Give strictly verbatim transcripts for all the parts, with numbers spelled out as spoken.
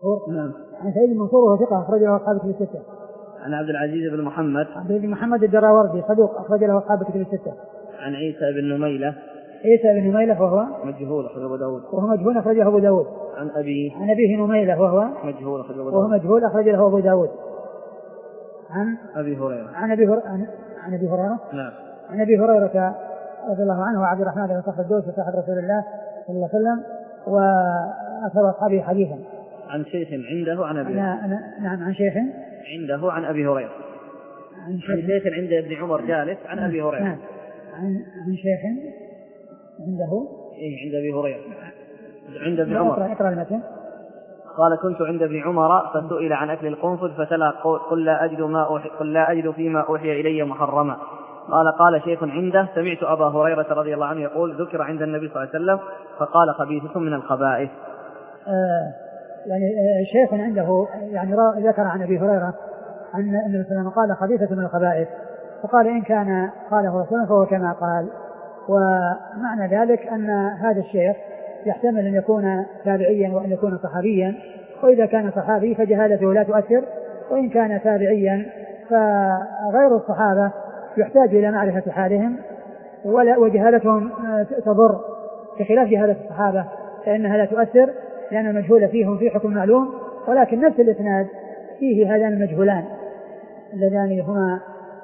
نعم. عن سعيد المنصور وهو ثقة أخرج له أصحاب كتب الستة. عن عبد العزيز بن محمد عبد بن محمد الدراوردي صدوق أخرج له أصحاب كتب الستة. عن عيسى بن نميلة عيسى بن نميلة وهو مجهول أخرجه أبو داود وهو مجهول أخرجه أبو داود. عن أبي عن أبيه نميلة وهو مجهول أخرجه أبو وهو داود مجهول أخرجه أبو داود. عن أبي هريرة عن أبي هر... عن... عن أبي هريرة نعم. عن أبي هريرة رضي الله عنه وعبد الرحمن بن صخر الدوسي صاحب رسول الله صلى الله عليه وسلم وأكثر أصحابه حديثا. عن شيخ عنده عن أبي نعم عن شيخ عنده عن أبي هريرة. عن شيخ عند ابن عمر جالس عن أبي هريرة. نعم. عن عن شيخ عنده إيه عند أبي هريرة عند ابن عمر. اقرأ المتن. قال كنت عند ابن عمر فسئل عن أكل القنفذ فتلا قل لا أجد ما أوحي قل لا أجد فيما أوحي إلي محرما. قال قال شيخ عنده سمعت أبا هريرة رضي الله عنه يقول ذكر عند النبي صلى الله عليه وسلم فقال خبيثة من الخبائث. آه يعني آه شيخ عنده يعني ذكر عن أبي هريرة أن النبي صلى الله عليه وسلم قال خبيثة من الخبائث فقال إن كان قاله رسولا فهو كما قال. ومعنى ذلك أن هذا الشيخ يحتمل أن يكون تابعيا وأن يكون صحابيا وإذا كان صحابي فجهالته لا تؤثر وإن كان تابعيا فغير الصحابة يحتاج إلى معرفة حالهم وجهالتهم تضر بخلاف جهالة الصحابة فإنها لا تؤثر لأن المجهول فيهم في حكم معلوم ولكن نفس الإسناد فيه هذان المجهولان اللذان هما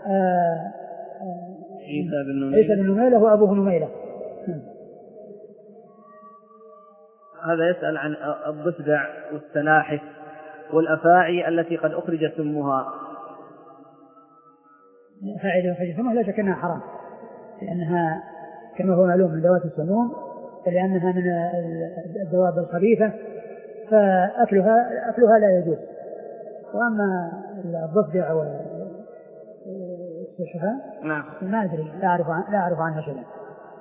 عيسى بن نميلة وأبوه نميلة. هذا يسأل عن الضفدع والسلاحف والأفاعي التي قد أخرج سمها. الأفاعي أخرج سمها لا شك أنها حرام لأنها كما هو معلوم من ذوات السموم فلأنها من الدواب الخبيثة فأكلها أكلها لا يجوز. وأما الضفدع والسلحفاة نعم ما أدري لا أعرف عن لا أعرف عنها شيئا.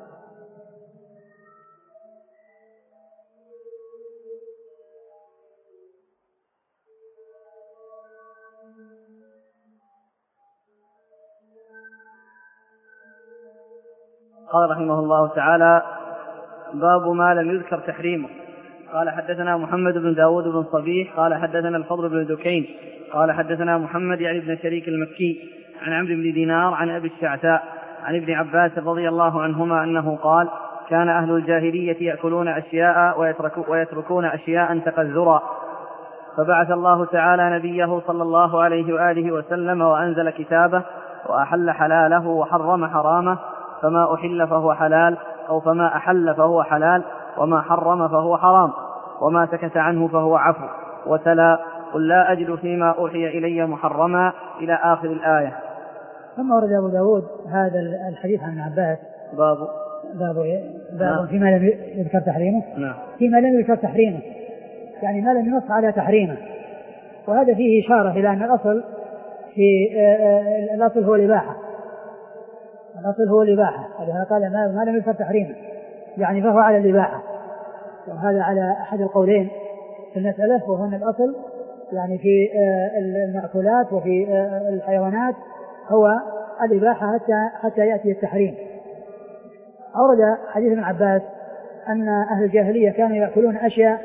قال رحمه الله تعالى باب ما لم يذكر تحريمه. قال حدثنا محمد بن داود بن صبيح قال حدثنا الفضل بن دكين قال حدثنا محمد يعني بن شريك المكي عن عمرو بن دينار عن أبي الشعثاء عن ابن عباس رضي الله عنهما أنه قال كان أهل الجاهلية يأكلون أشياء ويتركون أشياء تقذرا فبعث الله تعالى نبيه صلى الله عليه وآله وسلم وأنزل كتابه وأحل حلاله وحرم حرامه فما أحل فهو حلال أو فما أحل فهو حلال وما حرم فهو حرام وما سكت عنه فهو عفو وتلا قل لا أجد فيما أوحي إلي محرما إلى آخر الآية. ثم ورد أبو داود هذا الحديث عن عباس باب باب باب فيما لم يذكر تحريمه. نعم. فيما لم يذكر تحريمه يعني ما لم ينص على تحريمه وهذا فيه إشارة إلى أن الأصل في الأصل هو الإباحة. الأصل هو الإباحة هذا قال ما لم يذكر تحريمه يعني فهو على الإباحة وهذا على أحد القولين في المسألة وهو أن الأصل يعني في المأكولات وفي الحيوانات هو الإباحة حتى حتى يأتي التحريم. أورد حديث ابن عباس أن أهل الجاهلية كانوا يأكلون أشياء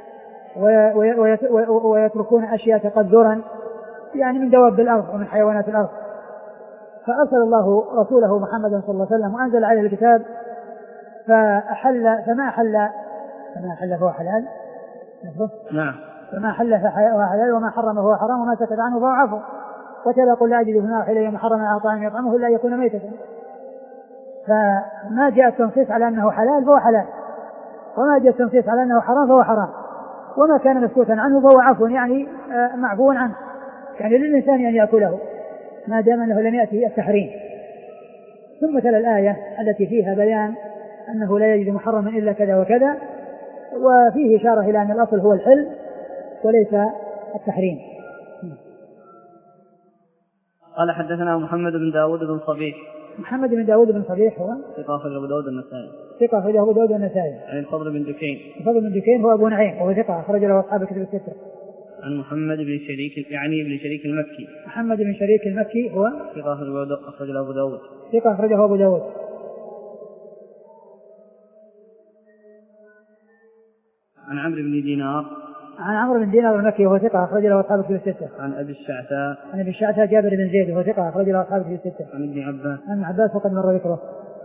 ويتركون أشياء تقدرا يعني من دواب الأرض ومن حيوانات الأرض فأرسل الله رسوله محمد صلى الله عليه وسلم وأنزل عليه الكتاب فأحل فما أحل فما أحل فهو حلال. نعم. فما أحل فهو حلال وما حرم فهو حرام وما سكت عنه فهو عفو وتلا قل لا أجد فيما أوحي إلي محرما على طاعم يطعمه إلا يكون ميتة. فما جاء التنصيص على أنه حلال فهو حلال وما جاء التنصيص على أنه حرام فهو حرام وما كان مسكوتا عنه فهو عفو يعني معفو عنه يعني للإنسان أن يأكله ما دام أنه لم يأتي التحريم. ثم تلا الآية التي فيها بيان أنه لا يجد محرما إلا كذا وكذا وفيه إشارة إلى أن الأصل هو الحل وليس التحريم. قال حدثنا محمد بن داود بن صبيح. محمد بن داود بن صبيح هو ثقة أخرجه أبو داود النسائي. ثقة أخرجه أبو داود النسائي. عن الفضل بن دكين. الفضل بن دكين هو أبو نعيم وهو ثقة أخرج له أصحاب الكتب الستة. عن محمد بن شريك يعني بن شريك المكي. محمد بن شريك المكي هو ثقة أخرجه أبو داود. ثقة أخرجه أبو داود. عن عمرو بن دينار. عن عمرو بن دينار المكي وهو ثقة أخرج له أصحاب الكتب الستة. عن أبي الشعثاء عن أبي الشعثاء جابر بن زيد وهو ثقة أخرج له أصحاب الكتب الستة. عن ابن عباس عن ابن عباس وقد مر ذكره.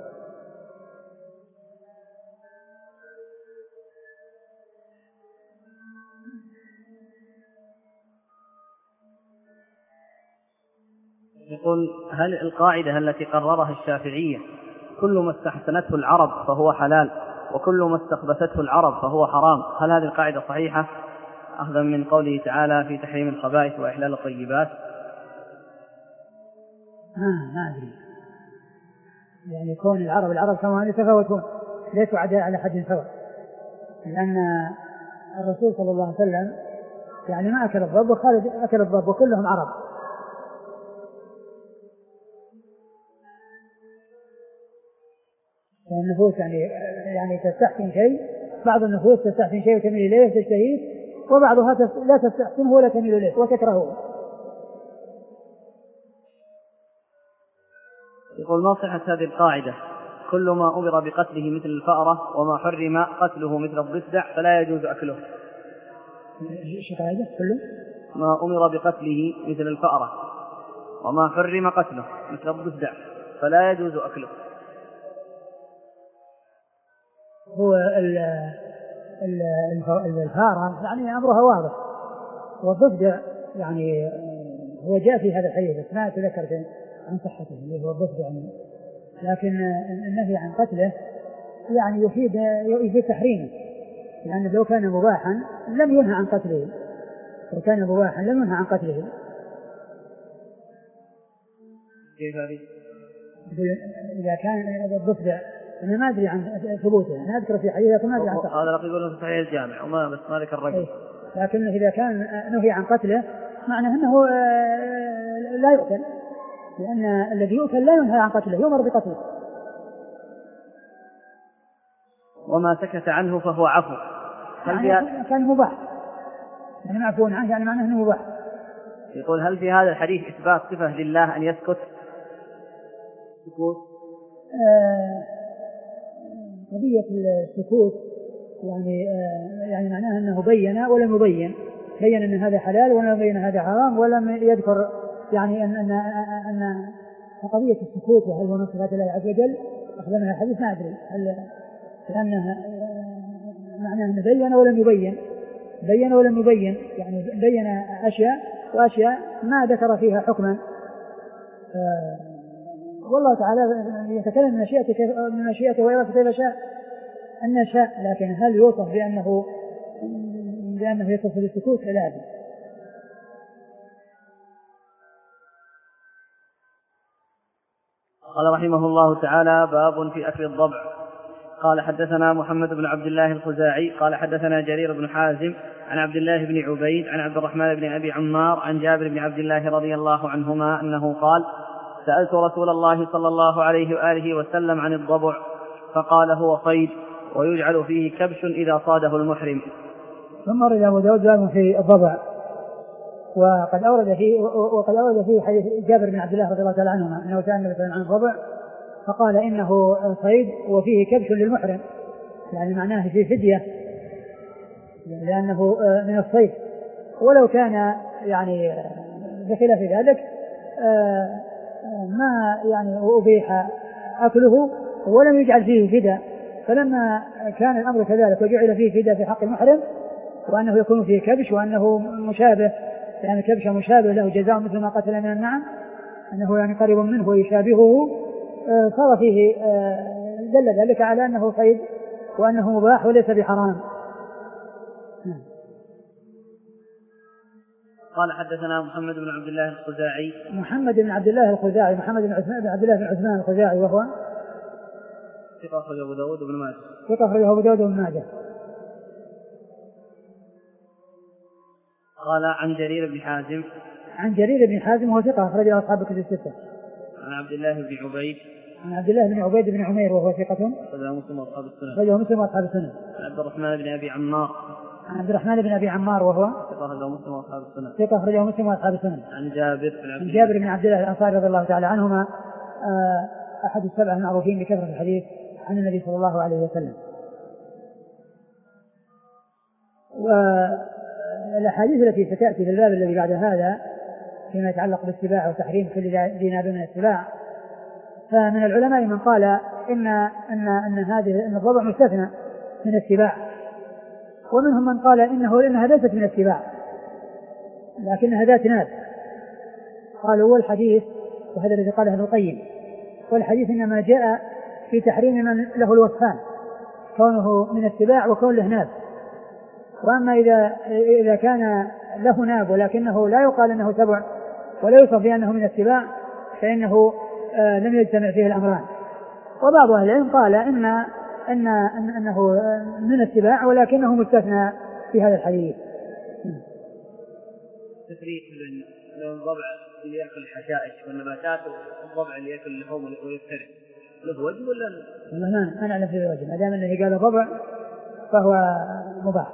يقول هل القاعدة التي قررها الشافعية كل ما استحسنته العرب فهو حلال وكل ما استخبثته العرب فهو حرام، هل هذه القاعدة صحيحة أخذا من قوله تعالى في تحريم الخبائث وإحلال الطيبات؟ آه ما أدري، يعني كون العرب العرب كما يتفاوتون ليسوا عداء على حد سواء، لأن الرسول صلى الله عليه وسلم يعني ما أكل الضب وخالد أكل الضب وكلهم عرب. النفوس يعني يعني تستحسن شيء، بعض النفوس تستحسن شيء وتميل إليه تشتهيه، وبعضها لا تستحسنه ولا تميل إليه وتكرهه. يقول ما صحة هذه القاعدة كل ما أمر بقتله مثل الفأرة وما حرم قتله مثل الضفدع فلا يجوز أكله؟ ايش قاعدة؟ كله ما أمر بقتله مثل الفأرة وما حرم قتله مثل الضفدع فلا يجوز أكله. هو ال ال الفارة يعني أمرها واضح، والضفدع يعني هو جاء في هذا الحديث بس ما أتذكر عن صحته اللي هو الضفدع يعني، لكن النهي عن قتله يعني يفيد يفيد تحريمه، لأن لو كان مباحا لم ينهى عن قتله، لو كان مباحا لم ينهى عن قتله. كيف هذه؟ إذا كان الضفدع أنا ما أدري عن ثبوته، أنا أذكر في حديث لكن ما أدري عن صحته. هذا يقولون في صحيح الجامع وما بس ما ذكر الرجل. لكن إذا كان نهي عن قتله معناه أنه لا يؤكل، لأن الذي يؤكل لا ينهى عن قتله يؤمر بقتله. وما سكت عنه فهو عفو، هل يعني كان مباح يعني معفو عنه يعني معناه أنه مباح. يقول هل في هذا الحديث إثبات صفة لله أن يسكت؟ سكوت آه قضية السكوت يعني آه يعني معناه أنه بين ولم يبين، بين أن هذا حلال ولم يبين هذا حرام، ولم يذكر يعني أن أن أن قضية السكوت وهل هو من صفات الله عز وجل أخذ منها الحديث ما أدري، لأنه آه معناه أنه بين ولم يبين، بين ولم يبين يعني بين أشياء وأشياء ما ذكر فيها حكما. آه والله تعالى يتكلم من مشيئته من مشيئته ويرى كيف شاء أن شاء، لكن هل يوصف بأنه بأنه يتصف بالسكوت؟ لا أدري. قال رحمه الله تعالى باب في أكل الضبع. قال حدثنا محمد بن عبد الله الخزاعي قال حدثنا جرير بن حازم عن عبد الله بن عبيد عن عبد الرحمن بن أبي عمار عن جابر بن عبد الله رضي الله عنهما أنه قال سألت رسول الله صلى الله عليه وآله وسلم عن الضبع فقال هو صيد ويجعل فيه كبش إذا صاده المحرم. ثم رد أبو داود باب في الضبع، وقد أورد فيه وقد أورد فيه حديث جابر بن عبد الله رضي الله تعالى عنهما أنه سأل النبي عن الضبع فقال إنه صيد وفيه كبش للمحرم، يعني معناه فيه فدية لأنه من الصيد، ولو كان يعني بخلاف ذلك ما يعني أبيح أكله ولم يجعل فيه فداء، فلما كان الأمر كذلك وجعل فيه فداء في حق المحرم وأنه يكون فيه كبش وأنه مشابه يعني كبش مشابه له جزاء مثل ما قتل من النعم أنه يعني قريب منه ويشابهه صار فيه دل ذلك على أنه صيد وأنه مباح وليس بحرام. قال حدثنا محمد بن عبد الله الخزاعي محمد بن عبد الله الخزاعي محمد بن عبد الله بن عثمان الخزاعي وهو ثقة أخرجه أبو داود وابن ماجه ثقة أخرجه أبو داود وابن ماجه. قال عن جرير بن حازم عن جرير بن حازم وهو ثقة أخرجه أصحاب الكتب الستة. عن عبد الله بن عبيد عن عبد الله بن عبيد بن عمير وهو ثقة أخرجه مسلم وأصحاب السنن أخرجه مسلم وأصحاب السنن. عن عبد الرحمن بن أبي عمار عن عبد الرحمن بن أبي عمار وهو ثقة أخرجه مسلم وأصحاب السنن ثقة أخرجه مسلم وأصحاب السنن. عن جابر بن عن جابر بن عبد الله الأنصاري رضي الله تعالى عنهما أحد السبع المعروفين بكثرة الحديث عن النبي صلى الله عليه وسلم. والأحاديث التي ستأتي في الباب الذي بعد هذا فيما يتعلق بالسباع وتحريم كل ذي ناب من السباع، فمن العلماء من قال إن أن أن هذه أن الضبع مستثنى من السباع، ومنهم من قال إنه إنها ليست من السباع لكنها ذات ناب. قالوا والحديث، وهذا الذي قاله ابن القيم، والحديث إنما جاء في تحريم من له الوصفان، كونه من السباع وكون له ناب. وأما إذا إذا كان له ناب ولكنه لا يقال أنه سبع ولا يوصف بأنه من السباع فإنه آه لم يجتمع فيه الأمران. وبعض أهل العلم قال إن أن أنه من السباع ولكنه مستثنى في هذا الحديث. تفريق بين الضبع اللي يأكل الحشائش والنباتات والضبع اللي يأكل اللحوم ويفترس، له وجه ولا لا؟ والله ما نعلم فيه وجه، ما دام أنه قال ضبع فهو مباح.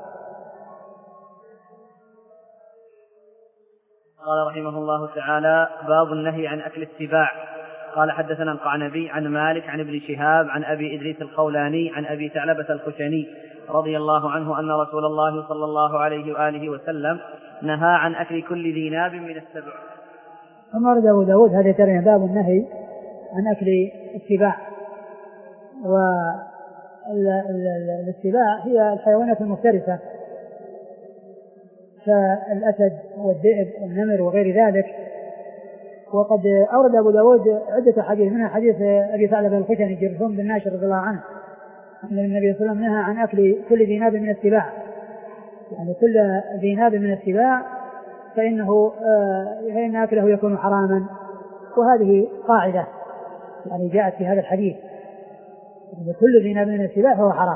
قال رحمه الله تعالى: باب النهي عن أكل السباع. قال حدثنا القعنبي عن مالك عن ابن شهاب عن أبي إدريس الخولاني عن أبي ثعلبة الخشني رضي الله عنه أن رسول الله صلى الله عليه وآله وسلم نهى عن أكل كل ذي ناب من السبع. ثم ورد أبو داود هذا ترى باب النهي عن أكل السباع. والسباع هي الحيوانات المفترسة كالأسد والذئب والنمر وغير ذلك. وقد أورد أبو داود عدة حديث، منها حديث أبي ثعلبة الخشني جرثوم بن ناشر رضي الله عنه أن النبي صلى الله عليه وسلم نهى عن أكل كل ذي ناب من السباع، يعني كل ذي ناب من السباع فإنه فإن أكله يكون حراما. وهذه قاعدة يعني جاءت في هذا الحديث، يعني كل ذي ناب من السباع فهو حرام.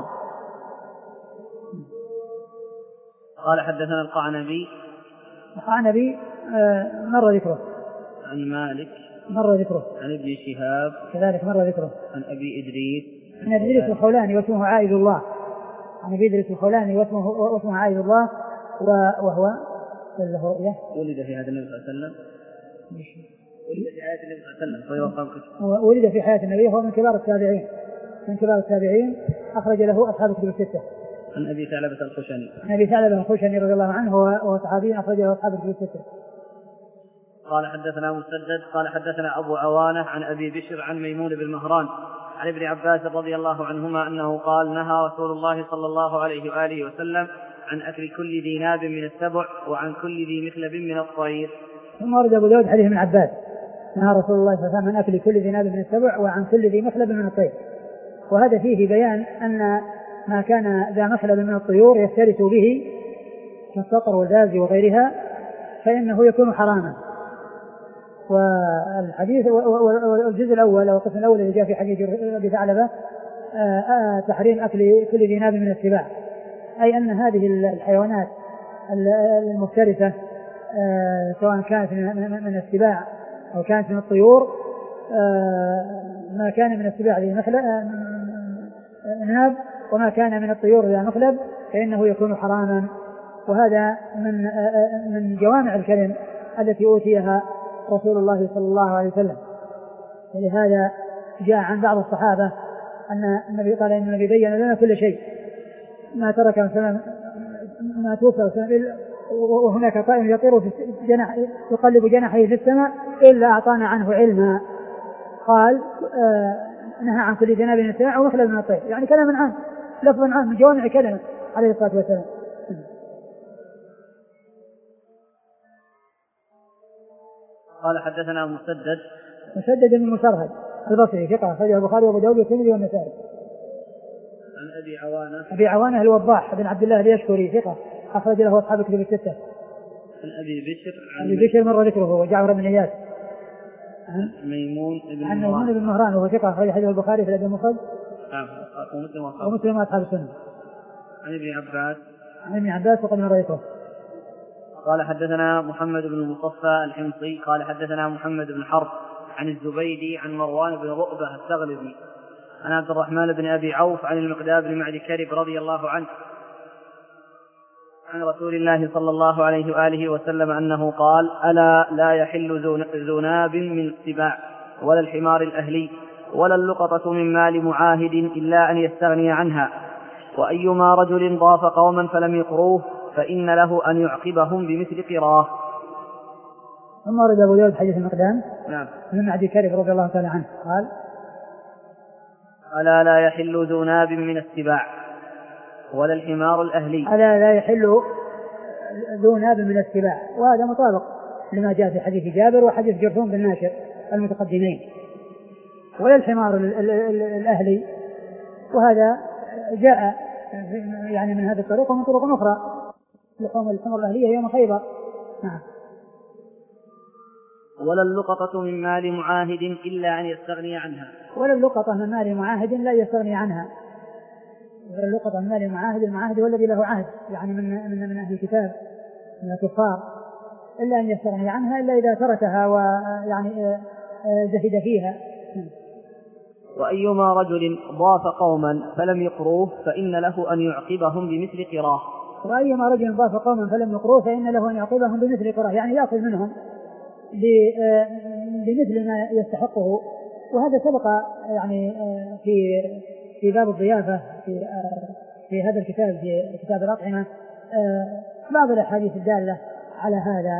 قال حدثنا القعنبي. القعنبي مر ذكره. عن مالك مر ذكره. عن ابن شهاب كذلك مر ذكره. عن أبي إدريس عن أبي إدريس الخولاني واسمه عائذ الله. عن أبي إدريس الخولاني واسمه واسمه عائذ الله، وهو له رؤية. ولد في هذا النبي صلى الله عليه وسلم. ولد في حياة النبي صلى الله عليه وسلم. ولد في حياة النبي، هو من كبار التابعين من كبار التابعين أخرج له أصحاب الكتب الستة. عن أبي ثعلبة الخشني. عن أبي ثعلبة الخشني رضي الله عنه وهو صحابي أخرج له أصحاب الكتب الستة. قال حدثنا مسدد قال حدثنا أبو عوانة عن أبي بشر عن ميمون بن مهران عن ابن عباس رضي الله عنهما أنه قال: نهى رسول الله صلى الله عليه وآله وسلم عن أكل كل ذي ناب من السبع وعن كل ذي مخلب من الطير. ثم ورد أبو داود حديث ابن عباس: نهى رسول الله صلى الله عليه وسلم عن أكل كل ذي ناب من السبع وعن كل ذي مخلب من الطير. وهذا فيه بيان أن ما كان ذا مخلب من الطيور يفترس به كالصقر والباز وغيرها فإنه يكون حراما. والحديث والجزء الأول أو القسم الأول اللي جاء في حديث أبي ثعلبة تحريم أكل كل ذي ناب من السباع، أي أن هذه الحيوانات المفترسة سواء كانت من السباع أو كانت من الطيور، ما كان من السباع ذي ناب وما كان من الطيور ذي مخلب فإنه يكون حراما. وهذا من من جوامع الكلم التي أوتيها رسول الله صلى الله عليه وسلم. ولهذا جاء عن بعض الصحابة أن النبي قال إن النبي بين لنا كل شيء ما ترك مثلا ما توفى وهناك طائر يطير في جناح يقلب جناحه في السماء إلا أعطانا عنه علما. قال آه نهى عن كل ذي ناب من السباع ومخلب من الطير، يعني كلام عام لفظ عام من جوامع كلمة عليه الصلاة والسلام. قال حدثنا مسدد مسدد بن مسرهد البصري ثقة أخرجه البخاري وأبو داود والترمذي والنسائي. عن أبي عوانة أبي عوانة الوضاح بن عبد الله اليشكري ثقة أخرج له أصحاب الكتب الستة. عن أبي بشر عن أبي بشر مر ذكره وجعفر بن إياس. عن ميمون بن عن ميمون بن مهران وهو ثقة أخرج حديث البخاري في الأدب المفرد ومسلم وأصحاب السنة. عن ابن عباس عن ابن عباس وقد مر ذكره. قال حدثنا محمد بن المصفى الحمصي قال حدثنا محمد بن حرب عن الزبيدي عن مروان بن رؤبة الثغلبي عن عبد الرحمن بن أبي عوف عن المقداد بن معد كرب رضي الله عنه عن رسول الله صلى الله عليه وآله وسلم أنه قال: ألا لا يحل ذو ناب من السباع ولا الحمار الأهلي ولا اللقطة من مال معاهد إلا أن يستغني عنها، وأيما رجل ضاف قوما فلم يقروه فإن له أن يعقبهم بمثل قراه. ثم ورد أبو داود حديث المقدام نعم من أبي كرب رضي الله تعالى عنه قال ألا لا يحل ذو ناب من السباع ولا الحمار الأهلي. ألا لا يحل ذو ناب من السباع، وهذا مطابق لما جاء في حديث جابر وحديث جرثوم بن ناشر المتقدمين. ولا الحمار الأهلي، وهذا جاء يعني من هذا الطريق ومن طرق أخرى، لحوم الحمر الأهلية يوم خيبر. نعم. ولا اللقطة من مال معاهد إلا أن يستغني عنها. ولا اللقطة من مال معاهد لا يستغني عنها. ولا اللقطة من مال معاهد، المعاهد هو الذي له عهد يعني من من من أهل الكتاب من الكفار، إلا أن يستغني عنها إلا إذا تركها ويعني زهد فيها. وأيما رجل ضاف قوما فلم يقروه فإن له أن يعقبهم بمثل قراه. وأيما رجل ضاف قوما فلم يقروه فإن له أن يعقبهم بمثل قراه، يعني يأخذ منهم بمثل ما يستحقه. وهذا سبق يعني في في باب الضيافة في في هذا الكتاب في كتاب الأطعمة بعض الأحاديث الدالة على هذا.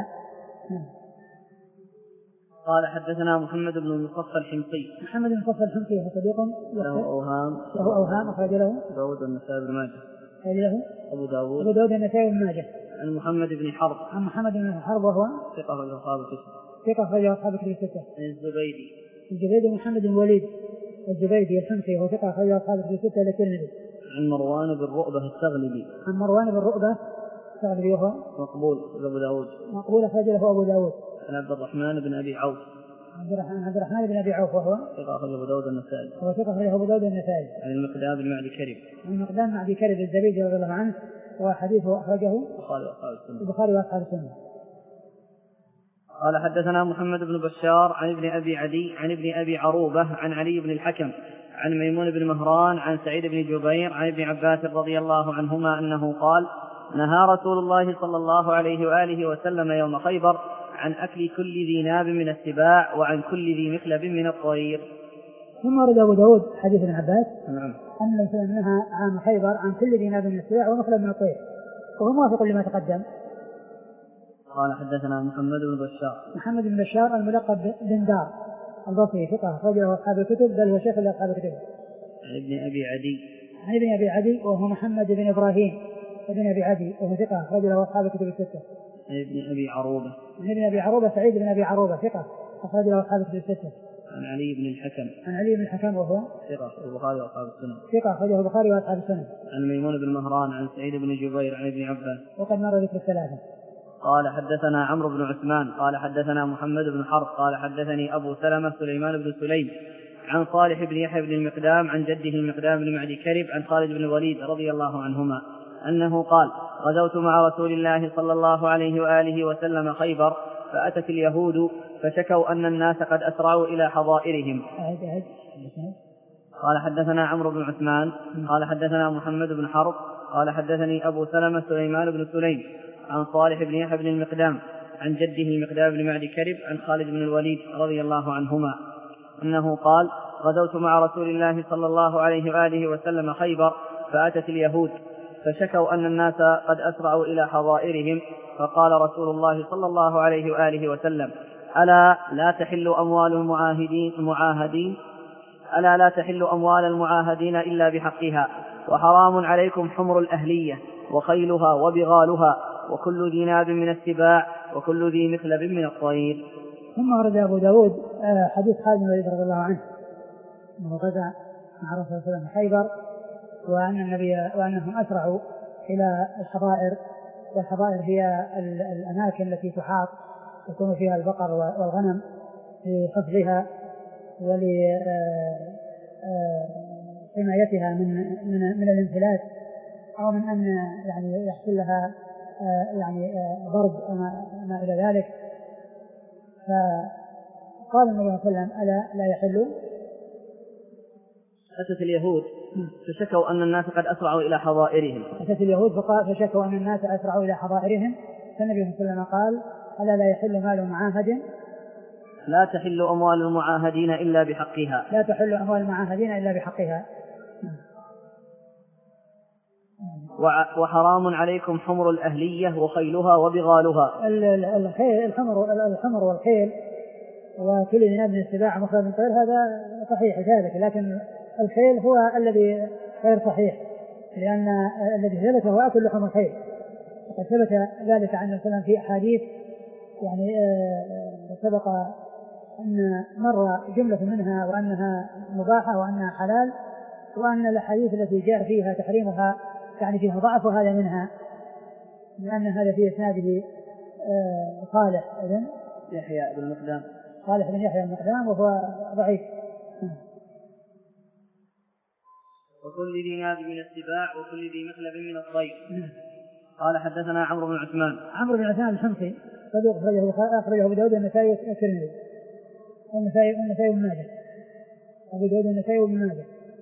قال حدثنا محمد بن المصفى الحمصي. محمد بن المصفى الحمصي هو صديق له أوهام له أوهام أخرج له داود والنسائي بن ماجه له أبو داود أبو داود والنسائي بن ماجه. عن محمد بن حرب عن محمد بن حرب وهو ثقة في أصحاب الكتب ثقة أخرج أصحاب الكتب الستة. عن الزبيدي الزبيدي محمد بن الوليد الزبيدي الحمصي وهو ثقة أخرج أصحاب الكتب الستة للترمذي. عن مروان بن رؤبة التغلبي. عن مروان بن رؤبة التغلبي وهو مقبول أبو داود مقبول أخرج له أبو داود. عن عبد الرحمن بن أبي عوف عبد الرحمن عبد الرحمن بن أبي عوف وهو ثقة أخرج أبو داود النسائي. هو ثقة أخرج أبو داود النسائي. عن المقدام بن معدي كرب. عن المقدام بن معدي كرب الزبيدي رضي الله عنه وحديثه أخرجه البخاري وأصحاب السنة. قال حدثنا محمد بن بشار عن ابن أبي عدي عن ابن أبي عروبة عن علي بن الحكم عن ميمون بن مهران عن سعيد بن جبير عن ابن عباس رضي الله عنهما أنه قال نهى رسول الله صلى الله عليه وآله وسلم يوم خيبر عن أكل كل ذي ناب من السباع وعن كل ذي مخلب من الطير. ثم ورد أبو داود حديث ابن عباس نعم أن النبي صلى الله عليه وسلم نهى عن خيبر عن كل ذي ناب من السباع ومخلب من الطير، وهو موافق لما تقدم. قال حدثنا محمد بن بشار محمد بن بشار الملقب بن دار البصري ثقة أخرج له أصحاب الكتب بل هو شيخ لأصحاب الكتب. عن ابن أبي عدي عن ابن أبي عدي وهو محمد بن إبراهيم ابن أبي عدي وهو ثقة أخرج له أصحاب الكتب الستة. عن ابن أبي عروبة عن ابن أبي عروبة سعيد بن أبي عروبة ثقة أخرج له أصحاب الكتب الستة. عن علي بن الحكم عن علي بن الحكم وهو ثقة البخاري وأصحاب السنة. ثقة أخرجه البخاري وأصحاب السنة. عن ميمون بن مهران عن سعيد بن جبير عن ابن عباس وقد مر ذكر الثلاثة. قال حدثنا عمرو بن عثمان قال حدثنا محمد بن حرب قال حدثني أبو سلمة سليمان بن سليم عن صالح بن يحيى بن المقدام عن جده المقدام بن معدي كرب عن خالد بن الوليد رضي الله عنهما أنه قال غزوت مع رسول الله صلى الله عليه وآله وسلم خيبر فأتت اليهود فشكوا أن الناس قد أسرعوا إلى حظائرهم. قال حدثنا عمرو بن عثمان قال حدثنا محمد بن حرب قال حدثني أبو سلمة سليمان بن سليم عن صالح بن يحيى بن المقدام عن جده المقدام بن معدي كرب عن خالد بن الوليد رضي الله عنهما أنه قال غزوت مع رسول الله صلى الله عليه وآله وسلم خيبر فأتت اليهود فشكوا أن الناس قد أسرعوا إلى حظائرهم فقال رسول الله صلى الله عليه وآله وسلم ألا لا تحل أموال المعاهدين, المعاهدين ألا لا تحل أموال المعاهدين إلا بحقها وحرام عليكم حمر الأهلية وخيلها وبغالها وكل ذي ناب من السباع وكل ذي مخلب من الطير. ثم ورد أبو داود حديث خالد بن الوليد رضي الله عنه أنه غزا مع رسول الله صلى الله عليه وسلم خيبر وأن النبي وأنهم أسرعوا إلى الحظائر، والحظائر هي الأماكن التي تحاط يكون فيها البقر والغنم لحفظها ولحمايتها من من من الانفلات أو من أن يعني يحصل لها يعني ضرب أو ما إلى ذلك. فقال النبي صلى الله عليه وسلم ألا لا يحل. أتت اليهود فشكوا أن الناس قد أسرعوا إلى حظائرهم أتت اليهود فشكوا أن الناس أسرعوا إلى حظائرهم فالنبي صلى الله عليه وسلم قال ألا لا يحل مال معاهد لا تحل أموال المعاهدين إلا بحقها لا تحل أموال المعاهدين إلا بحقها. وحرام عليكم حمر الأهلية وخيلها وبغالها. الخيل الحمر الحمر والخيل وكل ذي من السباع مخرج من طير هذا صحيح ذلك، لكن الخيل هو الذي غير صحيح، لأن الذي ثبت هو أكل لحم الخيل، وقد ثبت ذلك عن النبي في أحاديث يعني سبق أن مر جملة منها وأنها مباحة وأنها حلال، وأن الأحاديث التي جاء فيها تحريمها يعني فيها ضعف، وهذا منها، لأن هذا في إسناده صالح بن يحيى بن المقدام صالح بن يحيى المقدام وهو ضعيف. وكل ذي ناب من السباع وكل ذي مخلب من الطير. قال حدثنا عمرو بن عثمان عمرو بن عثمان الحمصي صدوق أخرجه أبو داود النسائي والترمذي والنسائي والنسائي بن ماجه أبو داود النسائي بن ماجه.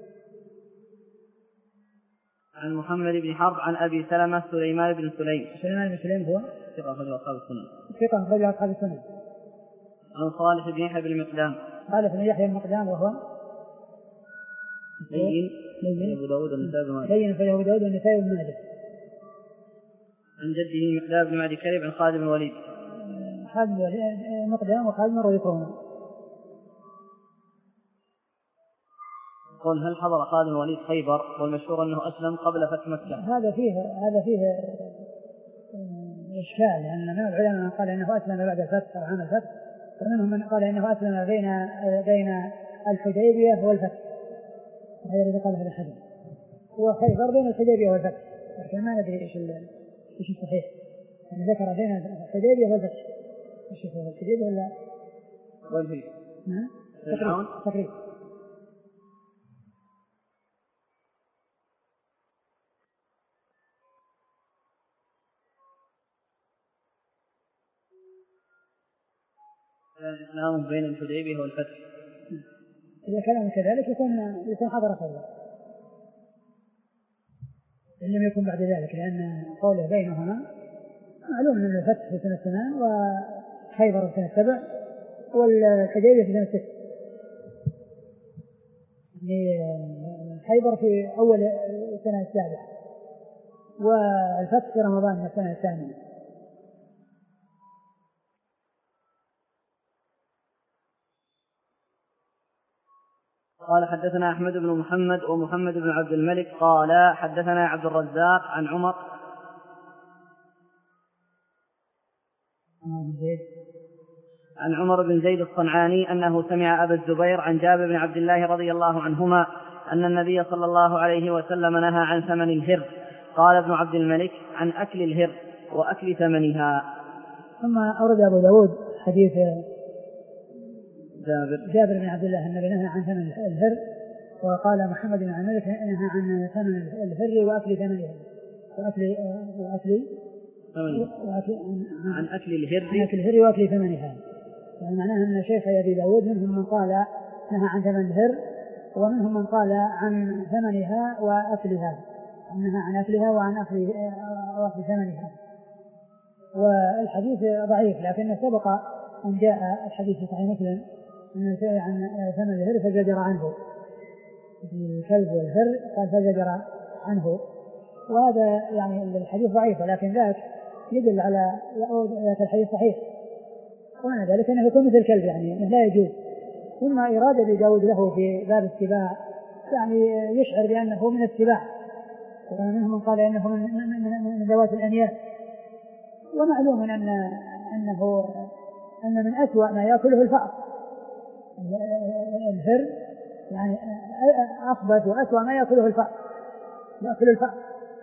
عن محمد بن حرب عن أبي سلمة سليمان بن سليم سليمان بن سليم هو ثقة أخرج أصحاب السنن ثقة أخرج أصحاب السنن. عن صالح بن يحيى بن المقدام صالح بن يحيى المقدام وهو لين لين أبو داود النسائي بن ماجه لين في أبو داود النسائي بن ماجه. عن جده مقدام بن معدي كريب عن خالد بن الوليد خالد مقدام وخالد مر ذكرهما. قل هل حضر خالد بن الوليد خيبر؟ والمشهور أنه أسلم قبل فتح مكة. هذا فيه هذا فيه إشكال، لأن من العلماء من قال إنه أسلم بعد الفتح أو عام الفتح، ومنهم من قال إنه أسلم بين بين الحديبية والفتح، هذا الذي قاله هذا الحديث، وخيبر بين الحديبية والفتح، لكن ما ندري إيش إيش الصحيح، يعني ذكر بين الحديبية والفتح، إيش هو الحديبية ولا والهي؟ نعم تقريبا تقريبا. الإسلام بين الحديبية والفتح. إذا كان كذلك يكون يكون حضر خيبر، إن لم يكن بعد ذلك، لأن قوله بينهما معلوم أن الفتح في سنة ثمان وخيبر في سنة سبع والحديبية في سنة ست، خيبر في أول السنة السابعة والفتح في رمضان من السنة الثانية. قال حدثنا أحمد بن محمد ومحمد بن عبد الملك قال حدثنا عبد الرزاق عن عمر عن عمر بن زيد الصنعاني أنه سمع أبا الزبير عن جابر بن عبد الله رضي الله عنهما أن النبي صلى الله عليه وسلم نهى عن ثمن الهر. قال ابن عبد الملك عن أكل الهر وأكل ثمنها. ثم أورد أبو داود حديث جابر جابر بن عبد الله النبي نهى عن ثمن الهر، وقال محمد بن عبد الملك نهى عن ثمن الهر وأكل ثمنها وأكل وأكل عن أكل الهر عن أكل الهر وأكل ثمنها. يعني معناه أن شيخ أبي داود منهم من قال نهى عن ثمن الهر، ومنهم من قال عن ثمنها وأكلها، نهى عن أكلها وعن أكل وأكل ثمنها. والحديث ضعيف، لكن سبق أن جاء الحديث في صحيح مسلم أن شيء عن ثمن الهر فزجر عنه، الكلب والهر قال فزجر عنه، وهذا يعني الحديث ضعيف، ولكن ذاك يدل على ذاك الحديث صحيح، ومعنى ذلك أنه يكون مثل الكلب يعني لا يجوز. ثم إرادة أبي داود له في باب السباع يعني يشعر بأنه من السباع، ومنهم من قال إنه من, من, من ذوات الأنياب. ومعلوم أن أنه أن من أسوأ ما يأكله الفأر، الهر يعني أخبث وأسوأ ما يأكله الفأر، يأكل الفأر.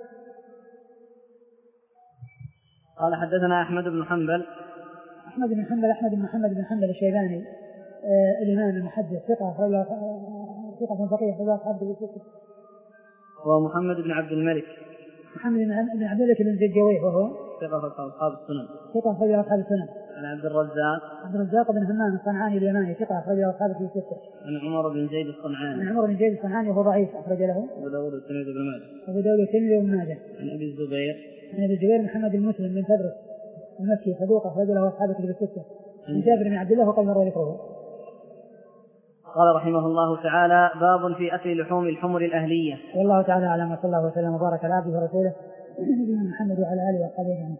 قال حدثنا أحمد بن حنبل أحمد بن حنبل أحمد بن محمد بن حنبل الشيباني آه الإمام المحدث ثقة ثقة فقيه في أصحاب الكتب. ومحمد بن عبد الملك محمد بن عبد الملك بن زجويه وهو ثقة في أصحاب السنن ثقة في أصحاب السنن. عن عبد الرزاق عبد الرزاق بن همام الصنعاني اليماني ثقة في أصحاب الكتب. عن عمر بن زيد الصنعاني عن عمر بن زيد الصنعاني وهو ضعيف أخرج له أبو داود والترمذي بن ماجه أبو داود والترمذي بن ماجه. عن أبي الزبير عن أبي الزبير محمد المسلم بن تدرس المكي صدوق أخرج له أصحاب الكتب الستة. عن جابر بن عبد الله وقد مر ذكره. قال رحمه الله تعالى: باب في أكل لحوم الحمر الأهلية. والله تعالى أعلم، وصلى الله وسلم وبارك على عبده ورسوله نبينا محمد وعلى آله وصحبه أجمعين.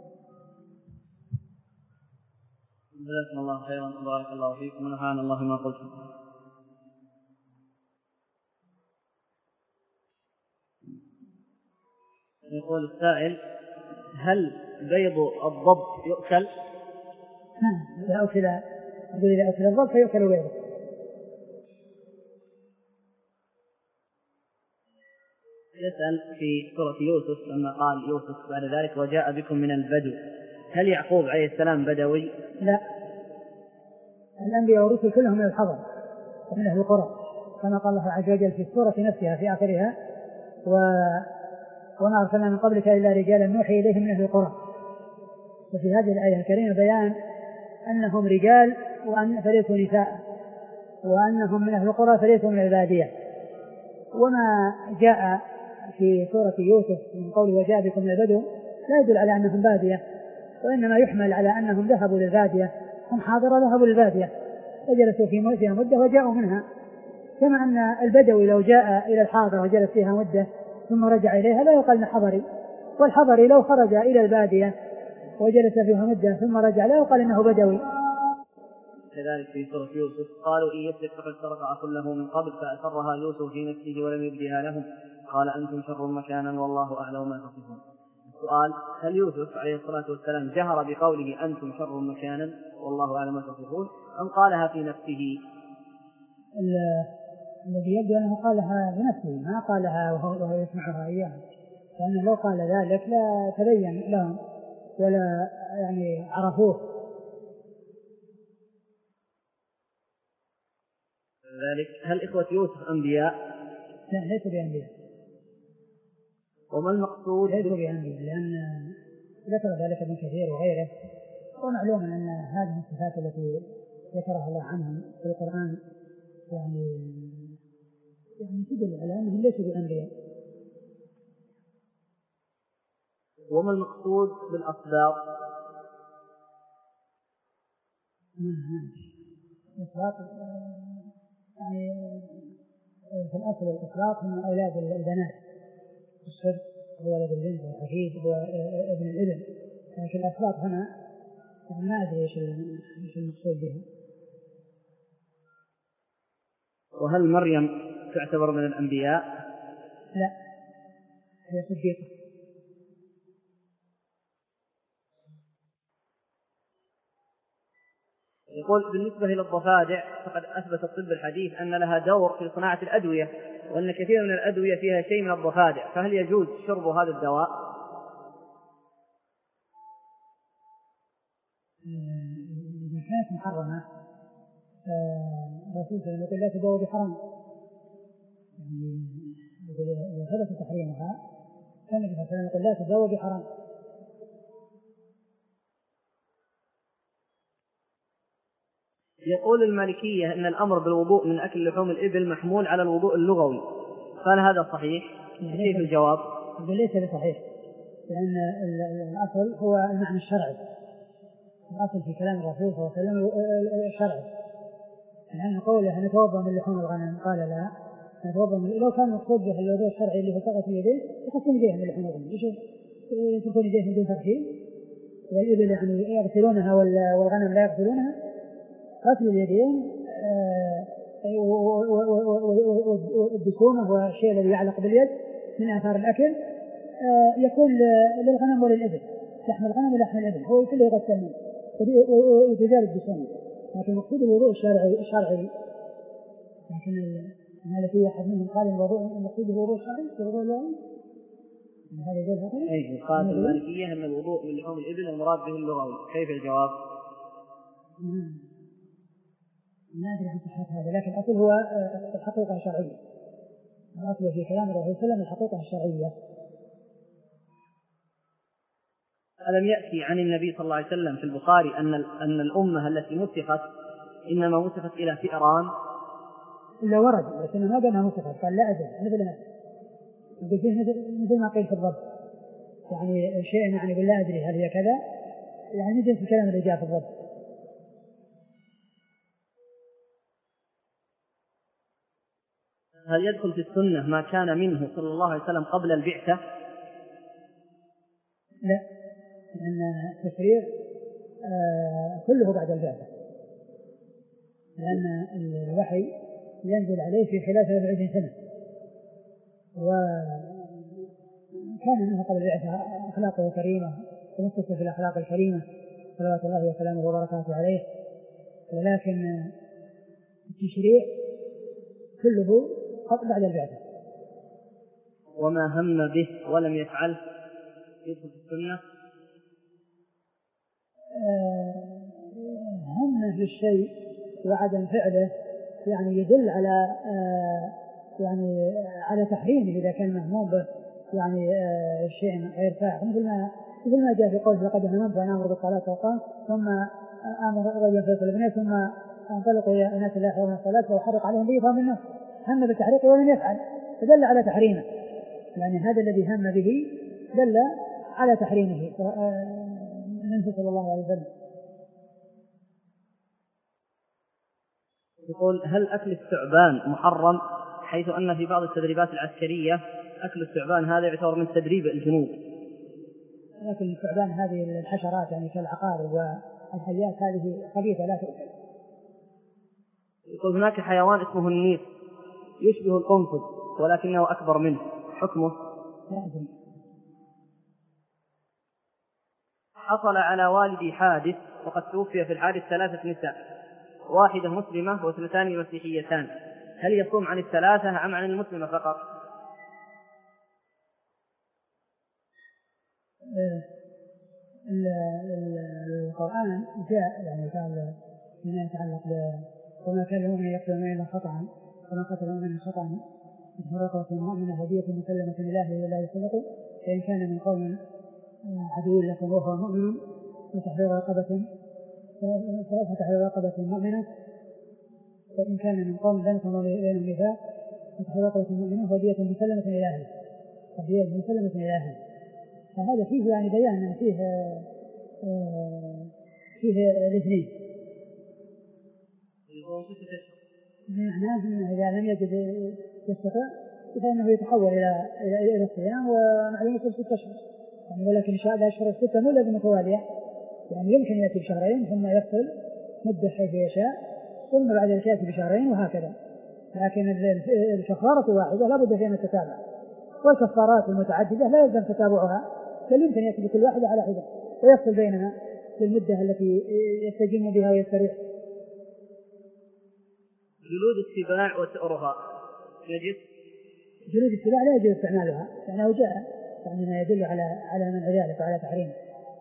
جزاكم الله خيرا وبارك الله فيكم ونفعنا الله ما قلتم. يقول السائل: هل بيض الضب يؤكل؟ نعم، إذا أكل أقول إذا أكل الضب فيؤكل بيضه. يسأل في سورة يوسف لما قال يوسف بعد ذلك: وجاء بكم من البدو، هل يعقوب عليه السلام بدوي؟ لا، الأنبياء والرسل كلهم من الحضر ومن أهل القرى، كما قال الله عز وجل في السورة نفسها في آخرها: و... وما أرسلنا من قبلك إلا رجالا نوحي إليهم من أهل القرى. وفي هذه الآية الكريمة بيان أنهم رجال وأن فليسوا نساء، وأنهم من أهل القرى فليسوا من البادية. وما جاء في سورة يوسف من قوله وجاء بكم من البدو لا يدل على أنهم بادية، وإنما يحمل على أنهم ذهبوا للبادية، هم حاضرة ذهبوا للبادية وجلسوا فيها مدة وجاءوا منها، كما أن البدوي لو جاء إلى الحاضرة وجلس فيها مدة ثم رجع إليها لا يقال حضري، والحضري لو خرج إلى البادية وجلس فيها مدة ثم رجع لا يقال إنه بدوي. كذلك في سورة يوسف قالوا إن يسرق فقد سرق كله من قبل فأسرها يوسف في نفسه ولم يبدها لهم قال أنتم شر مكانا والله أعلم ما تصفون. السؤال: هل يوسف عليه الصلاة والسلام جهر بقوله أنتم شر مكانا والله أعلم ما تصفون أم قالها في نفسه؟ الذي يبدو أنه قالها بنفسه، ما قالها وهو يسمعها إياه، لأنه لو قال ذلك لا تبين لهم ولا يعني عرفوه. ذلك هل إخوة يوسف أنبياء؟ لا، ليسوا بأنبياء. وما المقصود؟ ليسوا بأنبياء لأن ذكر ذلك ابن كثير وغيره، ومعلوم أن هذه الصفات التي ذكرها الله عنهم في القرآن يعني يعني تدل على أنهم ليسوا بأنبياء. وما المقصود بالأصداق؟ الإطلاق يعني في الأصل الإطلاق هم أولاد البنات، الشرك هو ولد البنت والحفيد هو ابن الابن، لكن الأطلاق هنا يعني ما أدري إيش المقصود بها. وهل مريم تعتبر من الأنبياء؟ لا، هي صديقة. يقول: بالنسبة للضفادع فقد أثبت الطب الحديث أن لها دور في صناعة الأدوية، وأن كثير من الأدوية فيها شيء من الضفادع، فهل يجوز شرب هذا الدواء؟ إذا كانت محرمة الرسول صلى الله عليه وسلم يقول لا تداووا بحرام، يعني إذا ثبت تحريمها فالنبي صلى الله عليه وسلم يقول لا تداووا بحرام. يقول المالكية أن الأمر بالوضوء من أكل لحوم الإبل محمول على الوضوء اللغوي، فهل هذا صحيح؟ كيف الجواب؟ ليس بصحيح، لأن الأصل هو المعنى الشرعي، الأصل في كلام الرسول صلى الله عليه وسلم الشرعي، لأن قوله نتوضأ من لحوم الغنم قال لا نتوضأ من، لو كان مقصود به الوضوء الشرعي اللي فسقت اليدين يغسلون يديهم من لحوم الغنم، يتركون يديهم بدون تغسيل، والإبل يعني يغسلونها والغنم لا يغسلونها. غسل اليدين والدسومة والشيء الذي يعلق باليد من آثار الأكل يكون للغنم وللإبل، لحم الغنم ولحم الإبل هو كله يغسل منه وتزال الدسومة، لكن مقصود الوضوء الشرعي الشرعي لكن المالكية أحد منهم قال الوضوء المقصود الوضوء الشرعي في الوضوء اللغوي، هذا يقول هذا؟ أي قال المالكية أن الوضوء من لحوم الإبل المراد به اللغوي، كيف الجواب؟ ما أدري عن صحة هذا، لكن الأصل هو الحقيقة الشرعية، الأصل في كلام الرسول صلى الله عليه وسلم الحقيقة الشرعية. ألم يأتي عن النبي صلى الله عليه وسلم في البخاري أن أن الأمة التي مسخت إنما مسخت إلى فئران؟ إلا ورد، لكن ما بينها مسخت، قال لا أدري مثل ما يقول فيه مثل, مثل ما قيل في الضبط، يعني شيء يعني يقول لا أدري هل هي كذا، يعني مثل في الكلام اللي جاء في الضبط. هل يدخل في السنة ما كان منه صلى الله عليه وسلم قبل البعثة؟ لا، لأن التشريع آه كله بعد البعثة، لأن الوحي ينزل عليه في خلال ثلاث وعشرين سنة، وكان منه قبل البعثة أخلاقه كريمة ومتصف في الأخلاق الكريمة صلوات الله وسلامه وبركاته عليه، ولكن التشريع كله بعد البعثة. وما هم به ولم يفعله يدخل في السنة؟ آه هم في الشيء وعدم فعله يعني يدل على آه يعني على تحريمه إذا كان مهموم به، يعني آه شيء غير فاعل، مثل ما مثل ما جاء في قوله لقد هممت أن آمر بالصلاة وقام ثم آمر رجلا فيصل بنيه ثم انطلق إلى الناس لا يحضرون الصلاة فأحرق عليهم بيضا من نفسه، هم بالتحريق ولم يفعل فدل على تحريمه، يعني هذا الذي هم به دل على تحريمه منه صلى الله عليه وسلم. يقول هل أكل الثعبان محرم، حيث أن في بعض التدريبات العسكرية أكل الثعبان هذا يعتبر من تدريب الجنود؟ لكن الثعبان هذه الحشرات يعني كالعقارب والحيات هذه خبيثة لا تؤكل. يقول هناك حيوان اسمه النير يشبه القنفذ ولكنه أكبر منه، حكمه؟ حصل على والدي حادث وقد توفي في الحادث ثلاثة نساء، واحدة مسلمة واثنتان مسيحيتان، هل يصوم عن الثلاثة أم عن المسلمة فقط؟ القرآن جاء يعني قال فيما يتعلق وما كان المؤمن يقتل مؤمنا خطأ وما قتل مؤمنا خطأ رقبة مؤمنة هدية مسلمة إلى أهله ولا يصدقوا، فإن كان من قوم عدو لكم وهو مؤمن فتحرير رقبة فتحرير رقبة مؤمنة، وإن كان من قوم بينكم بينهم ميثاق فتحرير رقبة مؤمنة هدية مسلمة إلى أهله هدية مسلمة إلى أهله. فهذا فيه يعني بيان فيه فيه الاثنين، معناه أنه إذا لم يجد يستطيع فإنه يتحول إلى إلى إلى الصيام ومعلومة ستة أشهر يعني، ولكن شاء الأشهر الستة مو لازم متوالية، يعني يمكن يأتي بشهرين ثم يفصل مدة حيث يشاء ثم بعد ذلك يأتي بشهرين وهكذا، لكن الكفارة واحدة لا بد فيها من التتابع، والكفارات المتعددة لا يلزم تتابعها بل يمكن يأتي بكل واحدة على حدة ويفصل بينها في المدة التي يستجم بها ويستريح. جلود السباع وسؤرها نجس؟ جلود السباع لا يجوز استعمالها لأنه جاء يعني ما يدل على على منع ذلك وعلى تحريمه.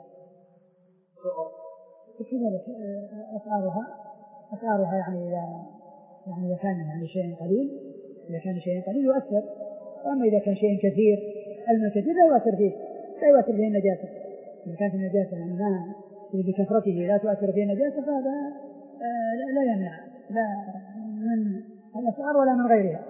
وكذلك أسعارها أسعارها يعني إذا يعني إذا كان يعني شيء قليل إذا كان شيء قليل يؤثر، وأما إذا كان شيء كثير الماء كثير لا يؤثر فيه لا يؤثر فيه النجاسة، إذا كانت النجاسة يعني ما بكثرته لا تؤثر فيه النجاسة فهذا لا يمنع لا من الأسعار ولا من غيرها.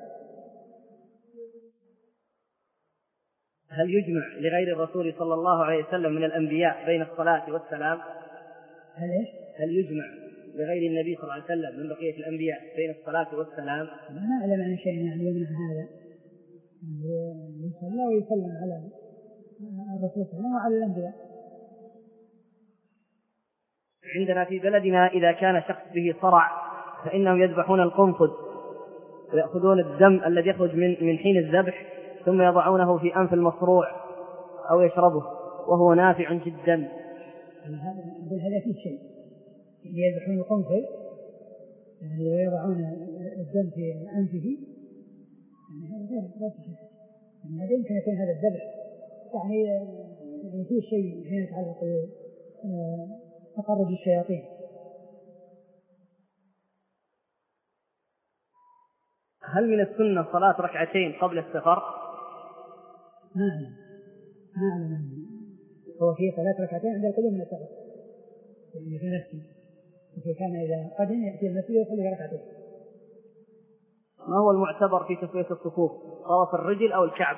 هل يجمع لغير الرسول صلى الله عليه وسلم من الأنبياء بين الصلاة والسلام؟ هل إيش؟ هل يجمع لغير النبي صلى الله عليه وسلم من بقية الأنبياء بين الصلاة والسلام؟ أنا ما أعلم عن شيء يعني يمنع هذا، يعني يصلى ويسلم على الرسول صلى الله عليه وسلم وعلى الأنبياء. عندنا في بلدنا إذا كان شخص به صرع فإنهم يذبحون القنفذ ويأخذون الدم الذي يخرج من من حين الذبح ثم يضعونه في أنف المصروع أو يشربه وهو نافع جدا. هذا فيه شيء يذبحون القنفذ يعني ويضعون الدم في أنفه، يعني هذا غير شيء، يعني هذا يمكن يكون هذا الذبح يعني يعني فيه شيء فيما يتعلق بتقرب الشياطين. هل من السنة صلاة ركعتين قبل السفر؟ ما أعلم ما أعلم هو فيه صلاة ركعتين عند القدوم من السفر يعني في المسجد، وفي كان إذا قدم يأتي المسجد ويصلي ركعتين. ما هو المعتبر في تسوية الصفوف، طرف الرجل أو الكعب؟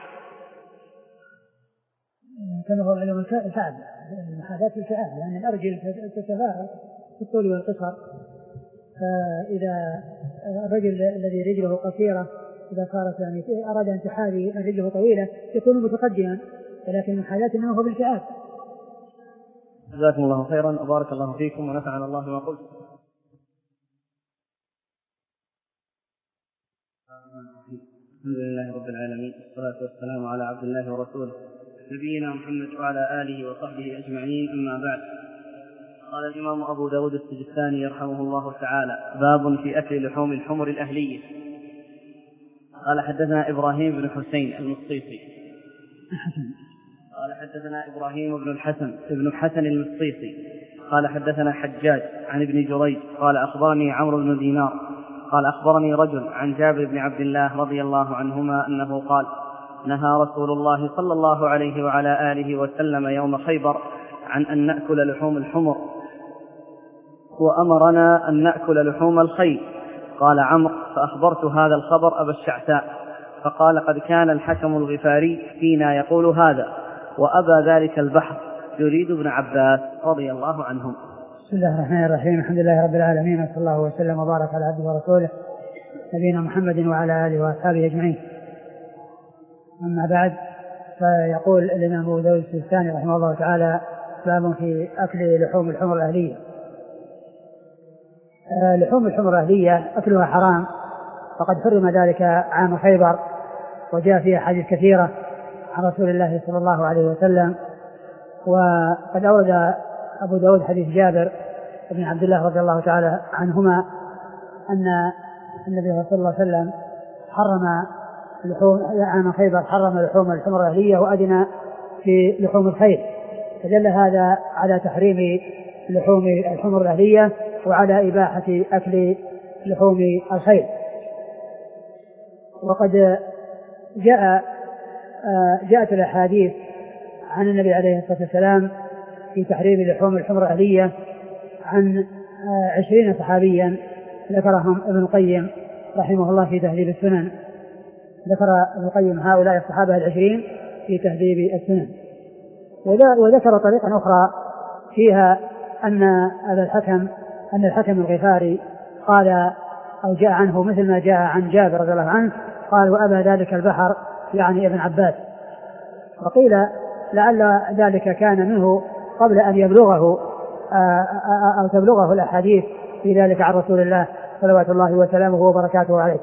كما هو علم الكعب محاذاة الكعب لأن الأرجل تتفاوت في الطول والقصر، فإذا الرجل الذي رجله قصيرة إذا صارت يعني أراد أن تحاذي أن رجله طويلة يكون متقدما، ولكن من حالات أنه هو بالكآب. جزاكم الله خيرا وبارك الله فيكم ونفعنا الله بما قلت. الحمد لله رب العالمين، والصلاة والسلام على عبد الله ورسوله نبينا محمد وعلى آله وصحبه أجمعين، أما بعد. قال الإمام أبو داود السجستاني رحمه الله تعالى: باب في أكل لحوم الحمر الأهلية. قال حدثنا إبراهيم بن حسين المصيصي قال حدثنا إبراهيم بن الحسن ابن حسن المصيصي قال حدثنا حجاج عن ابن جريج قال أخبرني عمرو بن دينار قال أخبرني رجل عن جابر بن عبد الله رضي الله عنهما أنه قال: نهى رسول الله صلى الله عليه وعلى آله وسلم يوم خيبر عن أن نأكل لحوم الحمر، وأمرنا أن نأكل لحوم الخيل. قال عمرو: فأخبرت هذا الخبر أبا الشعثاء فقال: قد كان الحكم الغفاري فينا يقول هذا، وأبى ذلك البحر، يريد ابن عباس رضي الله عنهم. بسم الله الرحمن الرحيم. الحمد لله رب العالمين، وصلى الله وسلم وبارك على عبده ورسوله نبينا محمد وعلى آله وأصحابه أجمعين. أما بعد، فيقول الإمام أبو داود السجستاني رحمه الله تعالى: باب في أكل لحوم الحمر الأهلية. لحوم الحمر الأهلية أكلها حرام، فقد حرم ذلك عام خيبر، وجاء فيها حديث كثيرة عن رسول الله صلى الله عليه وسلم. وقد أورد أبو داود حديث جابر بن عبد الله رضي الله تعالى عنهما أن النبي صلى الله عليه وسلم حرم لحوم عام خيبر حرم لحوم الحمر الأهلية وأذن في لحوم الخيل، فدل هذا على تحريم لحوم الحمر الأهلية وعلى إباحة أكل لحوم الخيل. وقد جاء جاءت الأحاديث عن النبي عليه الصلاة والسلام في تحريم لحوم الحمر الأهلية عن عشرين صحابيا ذكرهم ابن القيم رحمه الله في تهذيب السنن. ذكر ابن القيم هؤلاء الصحابة العشرين في تهذيب السنن، وذكر طريقا أخرى فيها أن هذا الحكم أن الحكم الغفاري قال أو جاء عنه مثل ما جاء عن جابر رضي الله عنه قال: وأبى ذلك البحر، يعني ابن عباس. وقيل لعل ذلك كان منه قبل أن يبلغه أو تبلغه الأحاديث في ذلك عن رسول الله صلوات الله وسلامه وبركاته عليه.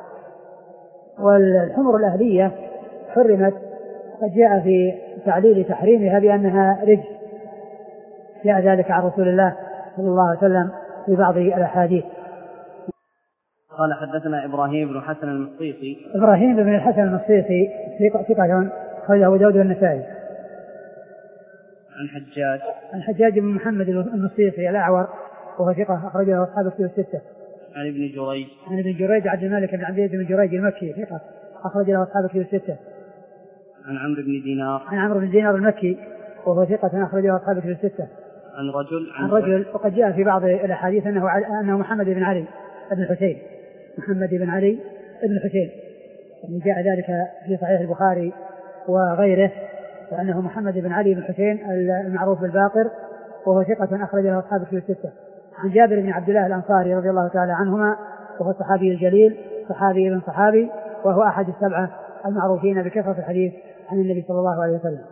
والحمر الأهلية حرمت، قد جاء في تعليل تحريمها بأنها رجس، جاء ذلك عن رسول الله صلى الله عليه وسلم في بعض الأحاديث. قال حدثنا إبراهيم بن حسن المصيصي إبراهيم بن الحسن المصيصي ثقة أخرجه أبو داود والنسائي. عن حجاج عن حجاج بن محمد المصيصي الأعور وهو ثقة أخرجه أصحاب الكتب الستة. عن ابن جريج عن ابن جريج عبد الملك بن عبد بن جريج المكي ثقة أخرجه أصحاب الكتب الستة. عن عمرو بن دينار عن عمرو بن دينار المكي وهو ثقة أخرجه أصحاب الكتب الستة. عن رجل عن رجل وقد جاء في بعض الأحاديث أنه أنه محمد بن علي بن الحسين محمد بن علي بن الحسين، يعني جاء ذلك في صحيح البخاري وغيره، وأنه محمد بن علي بن الحسين المعروف بالباقر وهو ثقة أخرجه أصحاب الكتب الستة. عن جابر بن عبد الله الأنصاري رضي الله تعالى عنهما وهو الصحابي الجليل صحابي ابن صحابي، وهو أحد السبعة المعروفين بكثرة الحديث عن النبي صلى الله عليه وسلم.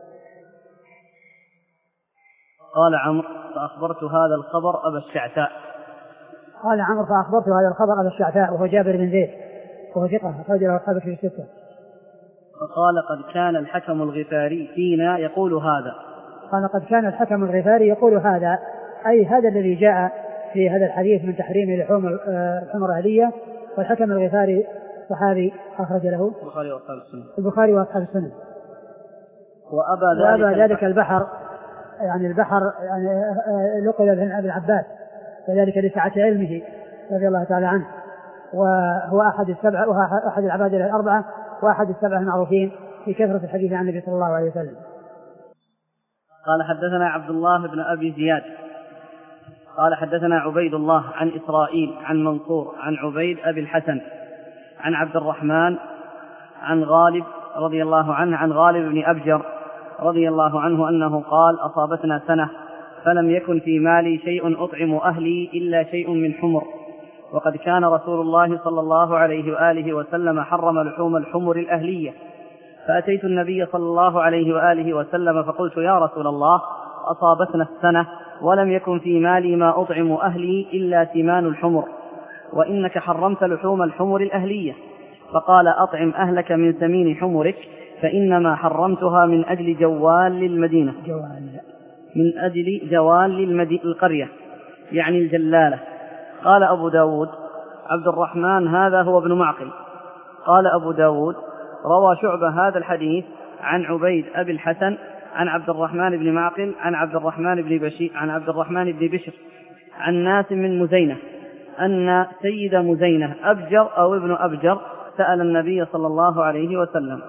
قال عمرو: فأخبرت هذا الخبر أبا الشعثاء. قال عمرو: فأخبرت هذا الخبر أبا الشعثاء وهو جابر بن زيد وهو ثقة أخرجه أصحاب الكتب الستة. فقال: قد كان الحكم الغفاري فينا يقول هذا. قال: قد كان الحكم الغفاري يقول هذا، أي هذا الذي جاء في هذا الحديث من تحريم لحوم الحمر الأهلية. والحكم الغفاري صحابي أخرج له البخاري وأصحاب السنن البخاري وأصحاب السنن. وأبى ذلك, وأبى ذلك البحر، يعني البحر يعني لقب بن أبي العباس، وذلك لسعة علمه رضي الله تعالى عنه، وهو أحد السبعة وهو أحد العباد الأربعة وأحد السبعة المعروفين في كثرة الحديث عن النبي صلى الله عليه وسلم. قال حدثنا عبد الله بن أبي زياد قال حدثنا عبيد الله عن إسرائيل عن منصور عن عبيد أبي الحسن عن عبد الرحمن عن غالب رضي الله عنه عن غالب بن أبجر رضي الله عنه أنه قال: أصابتنا سنة فلم يكن في مالي شيء أطعم أهلي إلا شيء من حمر، وقد كان رسول الله صلى الله عليه وآله وسلم حرم لحوم الحمر الأهلية، فأتيت النبي صلى الله عليه وآله وسلم فقلت يا رسول الله أصابتنا السنة ولم يكن في مالي ما أطعم أهلي إلا ثمان الحمر، وإنك حرمت لحوم الحمر الأهلية، فقال أطعم أهلك من ثمين حمرك، فإنما حرمتها من أجل جوال للمدينة، جوال من أجل جوال للمدينة القرية يعني الجلالة. قال أبو داود عبد الرحمن هذا هو ابن معقل. قال أبو داود روى شعبة هذا الحديث عن عبيد أبي الحسن عن عبد الرحمن بن معقل عن عبد الرحمن بن بشير عن عبد الرحمن بن بشر عن ناس من مزينة أن سيد مزينة أبجر أو ابن أبجر سأل النبي صلى الله عليه وسلم.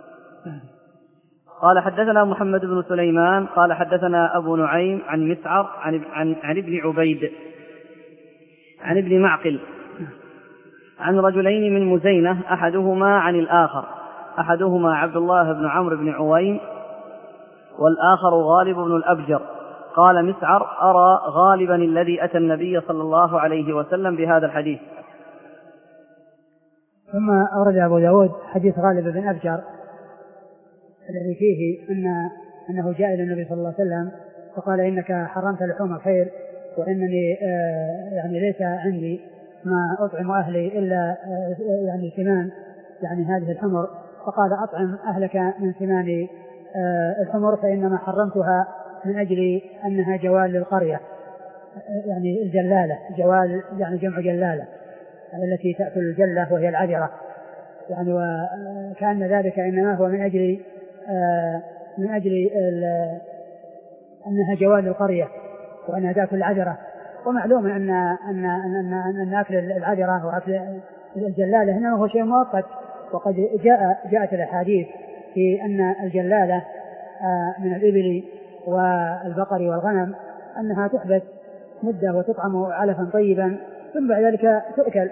قال حدثنا محمد بن سليمان قال حدثنا أبو نعيم عن مسعر عن, عن, عن ابن عبيد عن ابن معقل عن رجلين من مزينة أحدهما عن الآخر، أحدهما عبد الله بن عمرو بن عويم والآخر غالب بن الأبجر. قال مسعر أرى غالبا الذي أتى النبي صلى الله عليه وسلم بهذا الحديث. ثم أورد أبو داود حديث غالب بن أبجر الذي فيه أن أنه جاء إلى النبي صلى الله عليه وسلم فقال إنك حرمت لحوم الخير وإنني آه يعني ليس عندي ما أطعم أهلي إلا آه يعني ثمان يعني هذه الحمر، فقال أطعم أهلك من ثمان آه الحمر فإنما حرمتها من أجل أنها جوال للقرية يعني الجلالة، جوال يعني جمع جلالة التي تأكل الجلة وهي العذرة يعني، وكأن ذلك إنما هو من أجل آه من أجل أنها جوال للقرية وأنها تأكل العذرة. ومعلوم أن أن أن أن أكل العذرة وأكل الجلالة إنما هو شيء مؤقت، وقد جاء جاءت الأحاديث في أن الجلالة آه من الإبل والبقر والغنم أنها تحبس مدة وتطعم علفا طيبا ثم بعد ذلك تؤكل.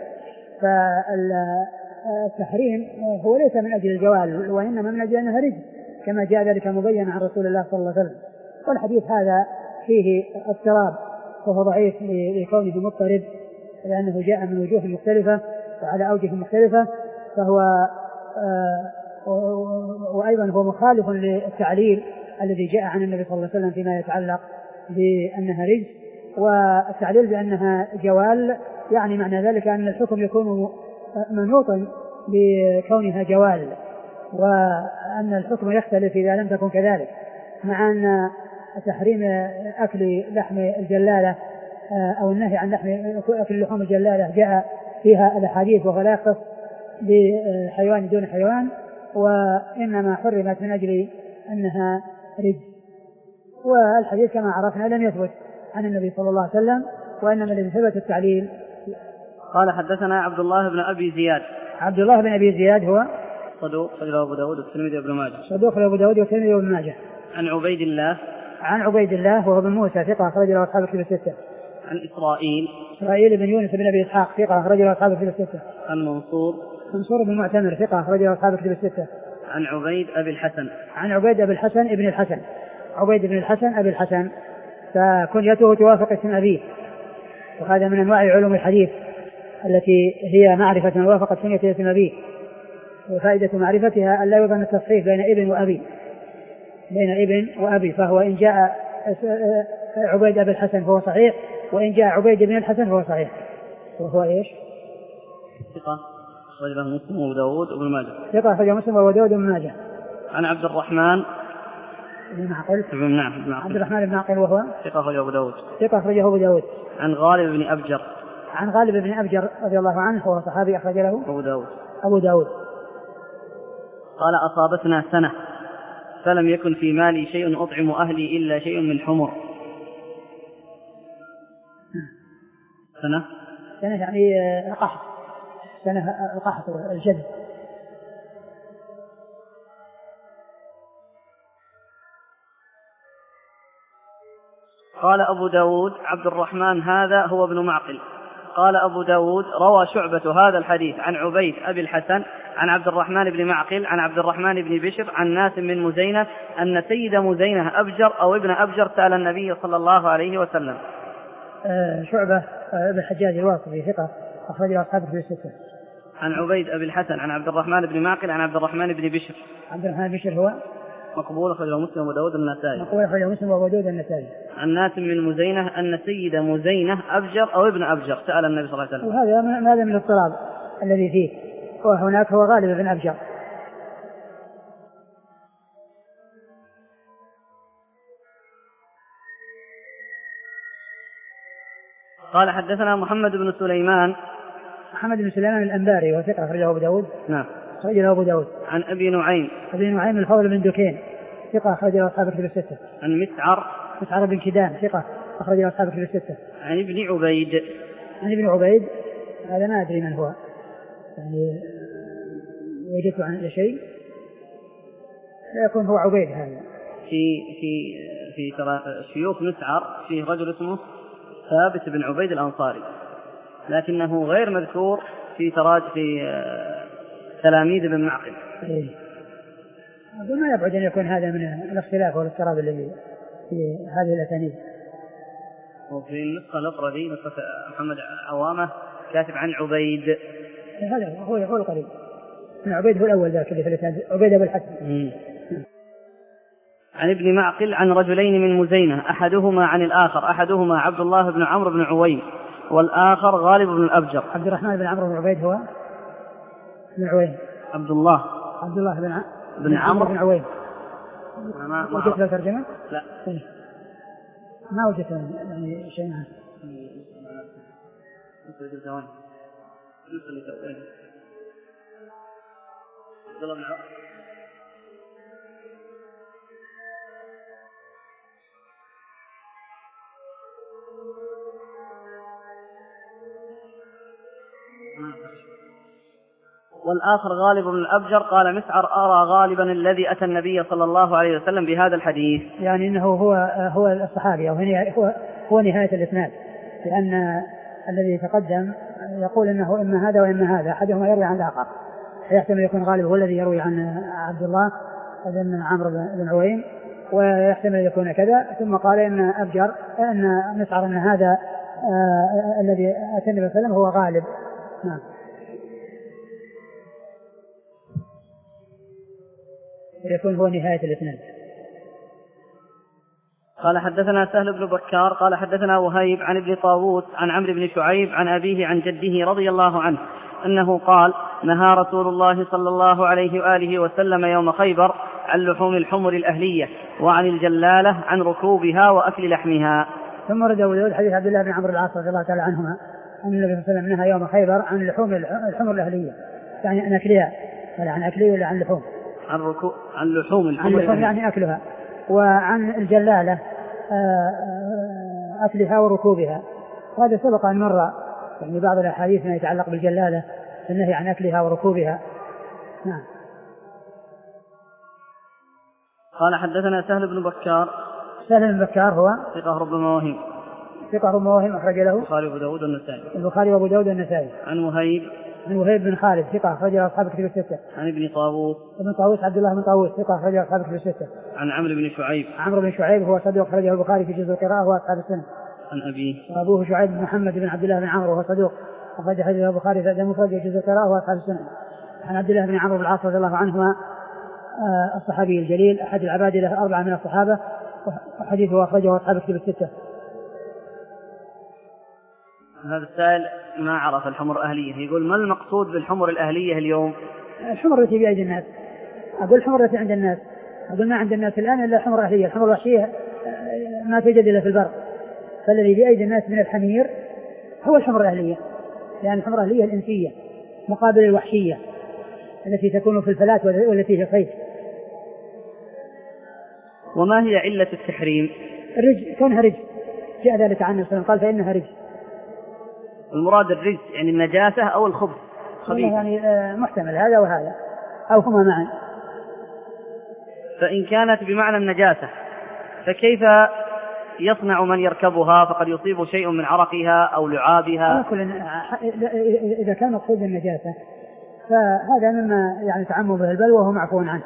فالتحريم هو ليس من أجل الجوال وإنما من أجل أنها رزق كما جاء ذلك مبين عن رسول الله صلى الله عليه وسلم. والحديث هذا فيه اضطراب وهو ضعيف لكونه مضطرب لأنه جاء من وجوه مختلفة وعلى أوجه مختلفة، فهو آه وأيضا هو مخالف للتعليل الذي جاء عن النبي صلى الله عليه وسلم فيما يتعلق بأنها رزق، والتعليل بأنها جوال يعني معنى ذلك أن الحكم يكون منوطا بكونها جوال، وأن الحكم يختلف إذا لم تكن كذلك، مع أن تحريم أكل لحم الجلالة أو النهي عن لحم أكل لحوم الجلالة جاء فيها الأحاديث وهو لا يختص بحيوان دون حيوان، وإنما حرمت من أجل أنها رزق. والحديث كما عرفنا لم يثبت عن النبي صلى الله عليه وسلم، وإنما الذي ثبت التعليل. قال حدثنا عبد الله بن أبي زياد. عبد الله بن أبي زياد هو صدوق خرجه أبو داود والترمذي وابن ماجه. صدوق خرجه أبو داود والترمذي وابن ماجه. عن عبيد الله عن عبيد الله وهو بن موسى ثقة أخرج له أصحاب الكتب الستة. عن إسرائيل إسرائيل بن يونس بن أبي إسحاق ثقة أخرج له أصحاب الكتب الستة. عن منصور منصور بن معتمر ثقة أخرج له أصحاب الكتب الستة. عن عبيد أبي الحسن عن عبيد أبي الحسن ابن الحسن عبيد بن الحسن أبي الحسن، فكنيته توافق اسم أبيه، وهذا من أنواع علوم الحديث التي هي معرفة من وافقت كنية اسم أبيه، وفائدة معرفتها أن لا يظن التصحيف بين ابن وأبي بين ابن وأبي، فهو إن جاء عبيد أبي الحسن فهو صحيح، وإن جاء عبيد بن الحسن فهو صحيح. وهو إيش؟ ثقة أخرجه مسلم وأبو داود وابن ماجه. ثقة أخرجه مسلم وأبو داود وابن ماجه. عن عبد الرحمن بن معقل. نعم عبد الرحمن بن معقل وهو ثقة أخرجه أبو داود. ثقة أخرجه أبو داود. عن غالب بن أبجر. عن غالب بن أبجر رضي الله عنه وهو صحابي أخرج له أبو داود. أبو داود. قال أصابتنا سنة فلم يكن في مالي شيء أطعم أهلي إلا شيء من حمر. سنة سنة يعني القحط، سنة القحط الجد. قال أبو داود عبد الرحمن هذا هو ابن معقل. قال أبو داود روى شعبة هذا الحديث عن عبيد أبي الحسن عن عبد الرحمن بن معقل عن عبد الرحمن بن بشر عن ناس من مزينة أن سيد مزينة أبجر أو ابن أبجر سأل النبي صلى الله عليه وسلم. آه شعبة آه ابن الحجاج الواصفي ثقة أخرجه أصحاب الكتب الستة. عن عبيد أبي الحسن عن عبد الرحمن بن معقل عن عبد الرحمن بن بشر. عبد الرحمن بن بشر هو مقبول أخرجه مسلم وداود النسائي. مقبول أخرجه مسلم وداود النسائي. عن ناس من مزينة أن سيد مزينة أبجر أو ابن أبجر سأل النبي صلى الله عليه وسلم. وهذا هذا من الاضطراب الذي فيه، وهناك هو غالب ابن أبجر. قال حدثنا محمد بن سليمان. محمد بن سليمان الأنباري وثقة أخرجه أبو داود. نعم. أخرجه أبو داود. عن أبي نعيم. أبي نعيم الفضل بن دكين ثقة أخرجه أصحاب الكتب الستة. عن مسعر. مسعر بن كدام ثقة أخرجه أصحاب الكتب الستة. عن ابن عبيد. عن ابن عبيد هذا ما أدري من هو، يعني وجدت عن شيء لا يكون هو عبيد هذا. في في في ترى شيوخ مسعر فيه رجل اسمه ثابت بن عبيد الأنصاري، لكنه غير مذكور في تراج في تلاميذ بن معقل. إيه. أقول ما يبعد أن يكون هذا من الاختلاف والاضطراب الذي في هذه الأسانيد. وفي النسخة الأخرى دي نسخة محمد عوامة كاتب عن عبيد. هذا هو هو القريب. من عبيد هو الأول ذاك اللي في الإسناد عبيد أبو الحسن. عن ابن معقل عن رجلين من مزينة أحدهما عن الآخر، أحدهما عبد الله بن عمرو بن عويم والآخر غالب بن الأبجر. عبد الرحمن بن عمرو بن عبيد هو بن عويم. عبد الله عبد الله بن ع... بن عمرو بن عويم. ما وجدت له ترجمة؟ لا ما وجدت يعني شيء معه. والآخر غالب بن الأبجر. قال مسعر أرى غالبا الذي أتى النبي صلى الله عليه وسلم بهذا الحديث، يعني أنه هو هو الصحابي أو هو هو نهاية الإسناد، لأن الذي تقدم يقول أنه إما هذا وإما هذا، أحدهما يروي عن الآخر، فيحتمل يكون غالب هو الذي يروي عن عبد الله بن عمرو بن عويم، ويحتمل يكون كذا. ثم قال إن أبجر أن مسعر أن هذا آه الذي أتى النبي صلى الله عليه وسلم هو غالب. نعم. يكون هو نهاية الإسناد. قال حدثنا سهل بن بكار قال حدثنا وهيب عن ابن طاووس عن عمرو بن شعيب عن أبيه عن جده رضي الله عنه أنه قال نهى رسول الله صلى الله عليه وآله وسلم يوم خيبر عن لحوم الحمر الأهلية وعن الجلالة عن ركوبها وأكل لحمها. ثم رد أبو داود حديث عبد الله بن عمرو العاص رضي الله تعالى عنهما أن النبي صلى الله عليه وسلم نهى يوم خيبر عن لحوم الحمر الأهلية، يعني عن أكلها، ولا عن أكلها ولا عن لحوم، عن ركوب عن لحوم الحمر يعني أكلها، وعن الجلالة أكلها وركوبها. وهذا سبق أن مر يعني بعض الأحاديث ما يتعلق بالجلالة النهي عن أكلها وركوبها. نعم. قال حدثنا سهل بن بكار. سهل بن بكار هو ثقة ربما وهم ثقة ربما وهم أخرج له البخاري وأبو داود والنسائي. البخاري وأبو داود والنسائي. عن وهيب عن وهيب بن خالد ثقة أخرج له أصحاب الكتب الستة. عن ابن طاووس ابن طاووس عبد الله بن طاووس ثقة أخرج له أصحاب الكتب الستة. عن عمرو بن شعيب عمرو بن شعيب هو صدوق أخرجه البخاري في جزء القراءة وأصحاب السنة. عن أبيه وأبوه شعيب بن محمد بن عبد الله بن عمرو وهو صدوق أخرج حديثه البخاري في المفرد في جزء القراءة وأصحاب السنة. عن عبد الله بن عمرو بن العاص رضي الله عنهما الصحابي الجليل أحد العباد له أربعة من الصحابة، وحديثه أخرجه أصحاب الكتب الستة. هذا السائل ما عرف الحمر الأهلية، يقول ما المقصود بالحمر الأهلية اليوم؟ الحمر التي بأيدي الناس. أقول الحمر التي عند الناس، أقول ما عند الناس الآن إلا الحمر الأهلية. الحمر الوحشية ما توجد إلا في البر، فالذي بأيدي الناس من الحمير هو الحمر الأهلية، لأن يعني الحمر الأهلية الإنسية مقابل الوحشية التي تكون في الفلات والتي في الصيد. وما هي علة التحريم؟ الرجل، كونها رجل، جاء ذلك عنه صلى الله عليه وسلم قال فإنها رجل. المراد الرجل يعني النجاسة أو الخبث؟ يعني محتمل هذا وهذا أو هما معا. فإن كانت بمعنى النجاسة فكيف يصنع من يركبها؟ فقد يصيب شيء من عرقها أو لعابها. إذا كان مقصود النجاسة فهذا مما يعني تعمم به البلوى وهو معفو عنه.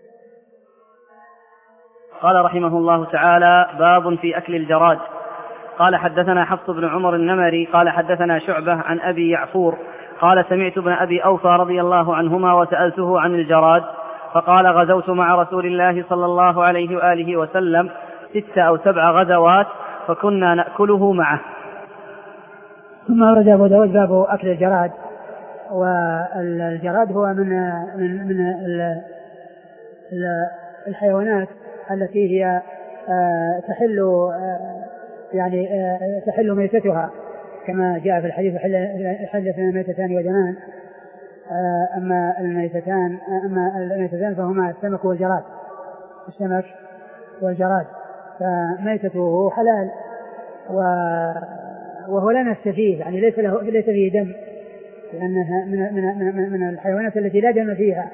قال رحمه الله تعالى: باب في أكل الجراد. قال حدثنا حفص بن عمر النمري قال حدثنا شعبة عن أبي يعفور قال سمعت ابن أبي أوفى رضي الله عنهما وسألته عن الجراد فقال غزوت مع رسول الله صلى الله عليه وآله وسلم ست أو سبع غزوات فكنا نأكله معه. ثم ورد أبو داود باب أكل الجراد. والجراد هو من من من الحيوانات التي هي تحل يعني تحل ميتتها كما جاء في الحديث حل فينا ميتتان ودمان. أما الميتتان أما الميتتان فهما السمك والجراد السمك والجراد فميتته حلال وهو لا نستفيد يعني ليس له ليس فيه دم لأنها من من من من الحيوانات التي لا دم فيها.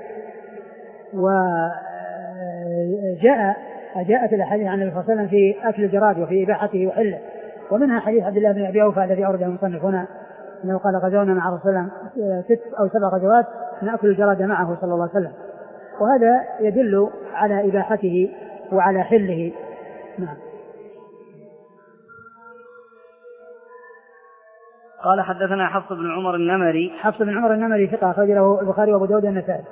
وجاء جاءت الأحاديث عن النبي صلى الله عليه وسلم في أكل الجراد وفي إباحته وحله ومنها حديث عبد الله بن أبي أوفى الذي أورده المصنف هنا أنه قال غزونا مع رسول الله ست أو سبع غزوات نأكل الجراد معه صلى الله عليه وسلم وهذا يدل على إباحته وعلى حله. نعم. قال حدثنا حفص بن عمر النمري حفص بن عمر النمري ثقة أخرج له البخاري وأبو داود والنسائي.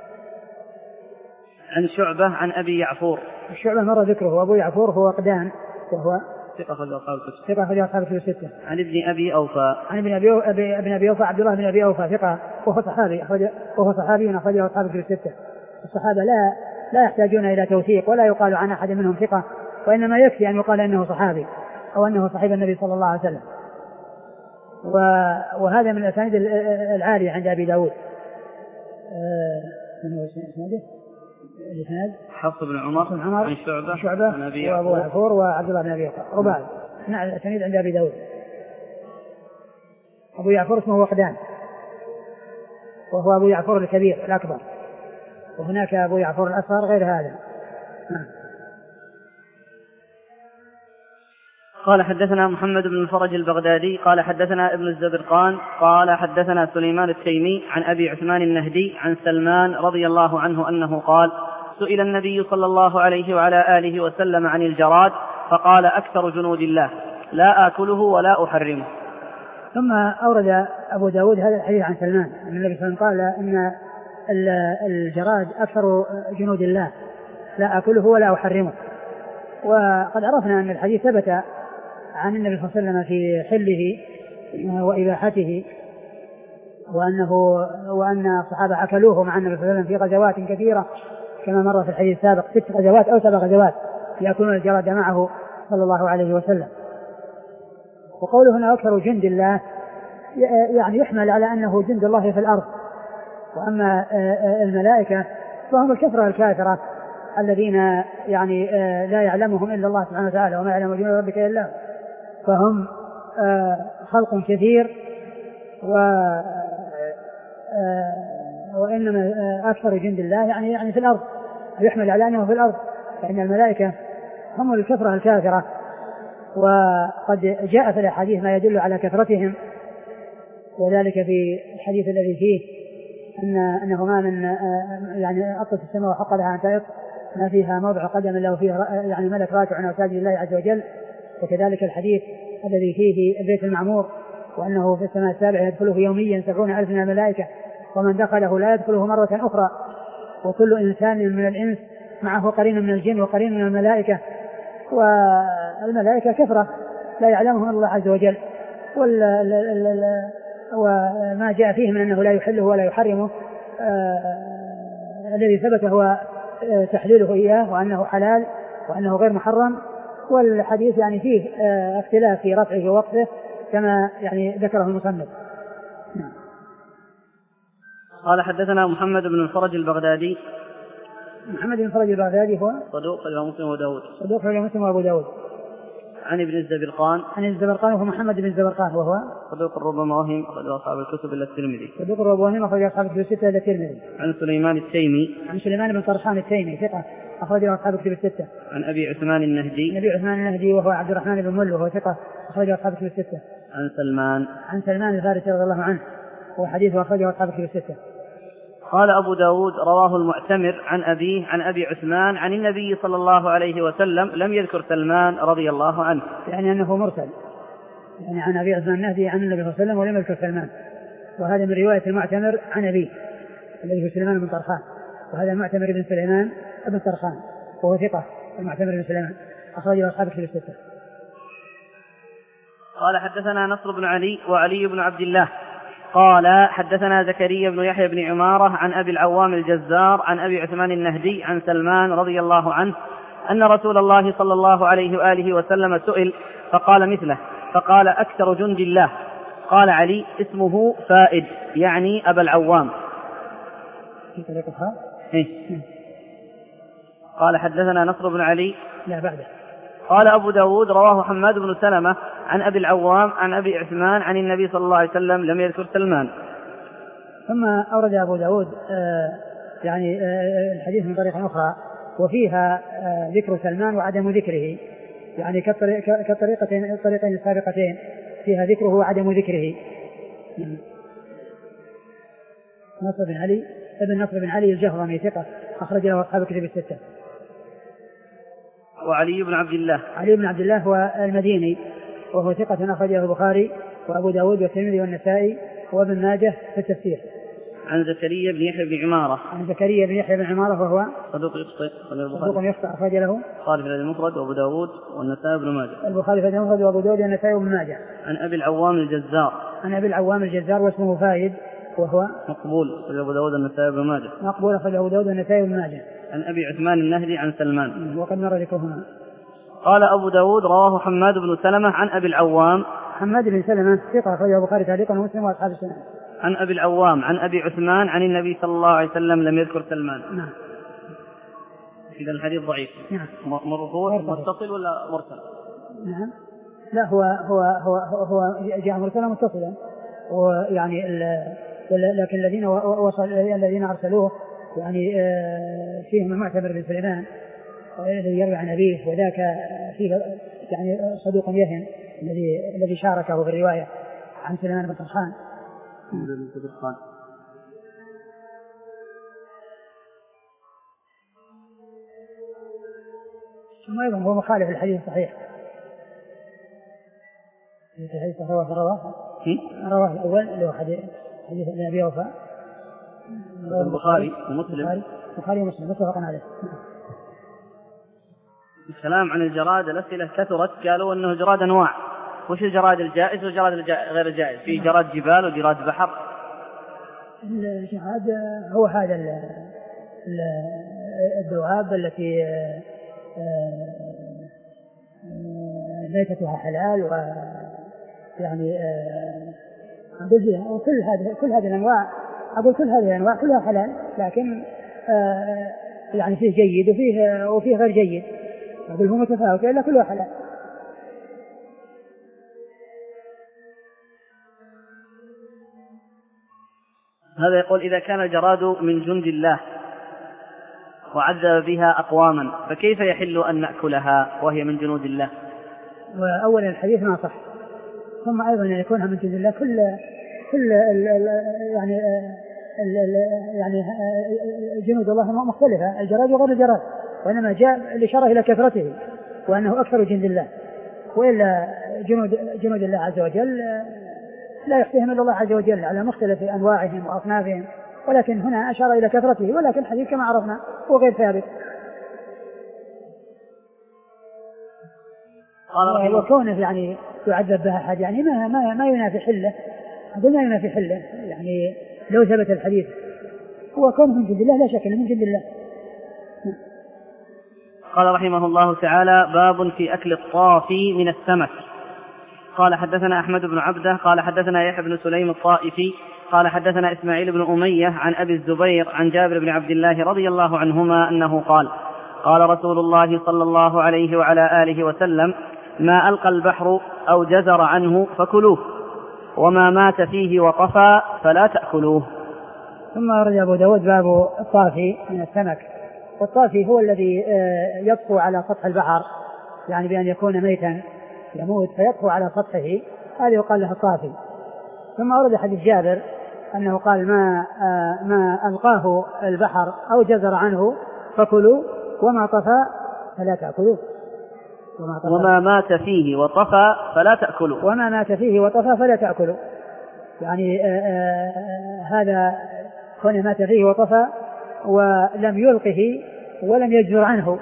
عن شعبة عن أبي يعفور. الشعبة مر ذكره وأبو يعفور هو قدان وهو ثقة أخرج أصحاب الكتب. ثقة أخرج أصحاب الكتب الستة. عن ابن أبي أوفى. عن ابن أبي ابن أبي أوفى عبد الله بن أبي أوفى ثقة وهو صحابي أخرج وهو صحابي أخرج له أصحاب الكتب الستة. الصحابة لا لا يحتاجون إلى توثيق ولا يقال عن أحد منهم ثقة وإنما يكفي أن يقال أنه صحابي أو أنه صحيب النبي صلى الله عليه وسلم. وهذا من الأسانيد العالية عند أبي داود. من هو اسمه الإسناد؟ حفص بن عمر عن شعبة, شعبة وأبو يعفور وعبد الله بن أبي أوفى رباعي. نعم الأسانيد عند أبي داود. أبو يعفور اسمه وقدان وهو أبو يعفور الكبير الأكبر وهناك أبو يعفور الأصغر غير هذا. قال حدثنا محمد بن الفرج البغدادي قال حدثنا ابن الزبرقان قال حدثنا سليمان التيمي عن أبي عثمان النهدي عن سلمان رضي الله عنه أنه قال سئل النبي صلى الله عليه وعلى آله وسلم عن الجراد فقال أكثر جنود الله لا آكله ولا أحرمه. ثم أورد أبو داود هذا الحديث عن سلمان أن النبي صلى الله عليه وسلم قال إن الجراد أكثر جنود الله لا آكله ولا أحرمه. وقد عرفنا أن الحديث ثبت عن النبي صلى الله عليه وسلم في حله وإباحته وأنه وأن الصحابة أكلوه مع النبي صلى الله عليه وسلم في غزوات كثيرة كما مر في الحديث السابق ست غزوات أو سبع غزوات يأكلون الجراد معه صلى الله عليه وسلم. وقوله هنا أكثر جند الله يعني يحمل على أنه جند الله في الأرض. وأما الملائكة فهم الكثرة الكاثرة الذين يعني لا يعلمهم إلا الله سبحانه وتعالى وما يعلم جنود ربك إلا هو فهم خلق كثير و وإنما أكثر جند الله يعني يعني في الأرض يحمل على أنه في الأرض فإن الملائكة هم الكثرة الكاثرة. وقد جاء في الأحاديث ما يدل على كثرتهم وذلك في الحديث الذي فيه أن أنه ما من يعني أطلس السماء وحق لها أن تأط ما فيها موضع قدم له فيه يعني ملك راكع وساجد لله عز وجل. وكذلك الحديث الذي فيه البيت المعمور وأنه في السماء السابعة يدخله يوميا سبعون ألف من الملائكة ومن دخله لا يدخله مرة أخرى وكل إنسان من الإنس معه قرين من الجن وقرين من الملائكة. والملائكة كثرة لا يعلمهم الله عز وجل. وما جاء فيه من أنه لا يحله ولا يحرمه الذي ثبت هو تحليله إياه وأنه حلال وأنه غير محرم. والحديث يعني فيه اختلاف في رفعه ووقفه كما يعني ذكره المصنف. قال حدثنا محمد بن الفرج البغدادي. محمد بن الفرج البغدادي هو صدوق رواه مسلم وأبو داود. صدوق رواه مسلم وأبو داود. عن ابن الزبرقان. عن الزبرقان وهو محمد بن الزبرقان وهو صدوق ربما وهم أخرج أصحاب الكتب إلا الترمذي. صدوق ربما وهم أخرج أصحاب الكتب الستة إلا الترمذي. عن سليمان التيمي. عن سليمان بن طرخان التيمي ثقة أخرج أصحاب الكتب الستة. عن أبي عثمان النهدي. أبي عثمان النهدي وهو عبد الرحمن بن مل وهو ثقة أخرج أصحاب الكتب الستة. عن سلمان. عن سلمان الفارسي رضي الله عنه وحديثه أخرجه أصحاب الكتب الستة. قال أبو داود رواه المعتمر عن أبيه عن أبي عثمان عن النبي صلى الله عليه وسلم لم يذكر سلمان رضي الله عنه. يعني أنه مرسل، يعني عن أبي عثمان النهدي عن النبي صلى الله عليه وسلم ولم يذكر سلمان، وهذا من رواية المعتمر عن أبيه الذي هو سليمان بن طرخان، وهذا المعتمر بن سليمان بن طرخان وهو ثقة. المعتمر بن سليمان أخرجه أصحاب الكتب الستة. قال حدثنا نصر بن علي وعلي بن عبد الله قال حدثنا زكريا بن يحيى بن عمارة عن أبي العوام الجزار عن أبي عثمان النهدي عن سلمان رضي الله عنه أن رسول الله صلى الله عليه وآله وسلم سئل فقال مثله، فقال أكثر جند الله. قال علي اسمه فائد يعني أبا العوام. في طريقها إيه؟ قال حدثنا نصر بن علي. لا بعده. قال أبو داود رواه حماد بن سلمة عن أبي العوام عن أبي عثمان عن النبي صلى الله عليه وسلم لم يذكر سلمان. ثم أورد أبو داود آه يعني آه الحديث من طريقة أخرى وفيها آه ذكر سلمان وعدم ذكره، يعني كالطريقتين الطريقين السابقتين فيها ذكره وعدم ذكره. نصر بن علي ابن نصر بن علي الجهرمي ثقة أخرج له أصحاب الكتب الستة. وعلي بن عبد الله. علي بن عبد الله هو المديني وهو ثقة أخرجه البخاري وأبو داود والترمذي والنسائي وابن ماجه في التفسير. عن زكريا بن يحيى بن عمارة. عن زكريا بن يحيى بن عمارة وهو صدوق يخطئ. صدوق يخطئ أخرج له البخاري في المفرد وأبو داود والنسائي وابن ماجه. البخاري في المفرد وأبو داود والنسائي وابن ماجه. عن أبي العوام الجزار. عن أبي العوام الجزار واسمه فايد وهو مقبول في أبو داود والنسائي وابن ماجه. مقبول في أبو داود والنسائي وابن ماجه. عن أبي عثمان النهدي عن سلمان وقد مر ذكرهما. قال أبو داود رواه حماد بن سلمة عن أبي العوام. حماد بن سلمة ثقة أخرجه البخاري تعليقا ومسلم وأصحاب السنن. عن أبي العوام عن أبي عثمان عن النبي صلى الله عليه وسلم لم يذكر سلمان. نعم. إذا الحديث ضعيف. نعم. مرفوع متصل ولا مرسل؟ نعم. لا هو هو هو هو جاء مرسلا متصلا، ويعني لكن الذين وصل الذين أرسلوه يعني فيهم المعتمر بن سليمان الذي يروي عن أبيه، وذاك فيه يعني صدوق يهم الذي الذي شاركه في الرواية عن سليمان بن طرخان. ثم أيضا هو مخالف الحديث الصحيح. الحديث رواه رواه رواه الأول اللي هو حديث حديث أبي وفاء البخاري ومسلم. البخاري ومسلم متفق عليه. الكلام عن الجراد الأسئلة كثرت، قالوا أنه جراد أنواع، وش الجراد الجائز والجراد غير الجائز؟ في جراد جبال وجراد بحر. الجراد هو هذا الذؤاب التي ميتتها حلال، ويعني وكل هذه كل هذه الأنواع، أقول كل هذه الأنواع كلها حلال، لكن يعني فيه جيد وفيه وفيه غير جيد، أقول هو متفاوت إلا كلها حلال. هذا يقول إذا كان الجراد من جند الله وعذب بها أقواما فكيف يحل أن نأكلها وهي من جنود الله؟ وأولا الحديث ما صح، ثم أيضا أن يكونها من جند الله كل كل ال ال يعني ال ال يعني جنود الله مختلفة، الجراد وغير الجراد، وإنما جاء الإشارة إلى كثرته وأنه أكثر جند الله، وإلا جنود جنود الله عز وجل لا يحصيهم إلا الله عز وجل على مختلف أنواعهم وأصنافهم، ولكن هنا أشار إلى كثرته، ولكن الحديث كما عرفنا هو غير ثابت. وكونه يعني يعذب بها أحد يعني ما ما ما ينافي حله، هذا ما ينافي حله، يعني لو ثبت الحديث هو كونه من جند الله لا شك انه من جند الله. قال رحمه الله تعالى: باب في أكل الطافي من السمك. قال حدثنا أحمد بن عبده قال حدثنا يحيى بن سليم الطائفي قال حدثنا إسماعيل بن أمية عن أبي الزبير عن جابر بن عبد الله رضي الله عنهما أنه قال: قال رسول الله صلى الله عليه وعلى آله وسلم: ما ألقى البحر أو جزر عنه فكلوه، وما مات فيه وطفى فلا تأكلوه. ثم أورد أبو داود باب الطافي من السمك. والطافي هو الذي يطفو على سطح البحر، يعني بأن يكون ميتا يموت فيطفو على سطحه، هذا يقال له الطافي. ثم أورد حديث جابر أنه قال ما آه ما ألقاه البحر أو جزر عنه فكلوا وما طفى فلا تأكلوا. وما, وما مات فيه وطفى فلا تأكلوا. وما مات فيه وطفى فلا تأكلوا. يعني آآ آآ هذا كون مات فيه وطفى ولم يلقه ولم يجزر عنه.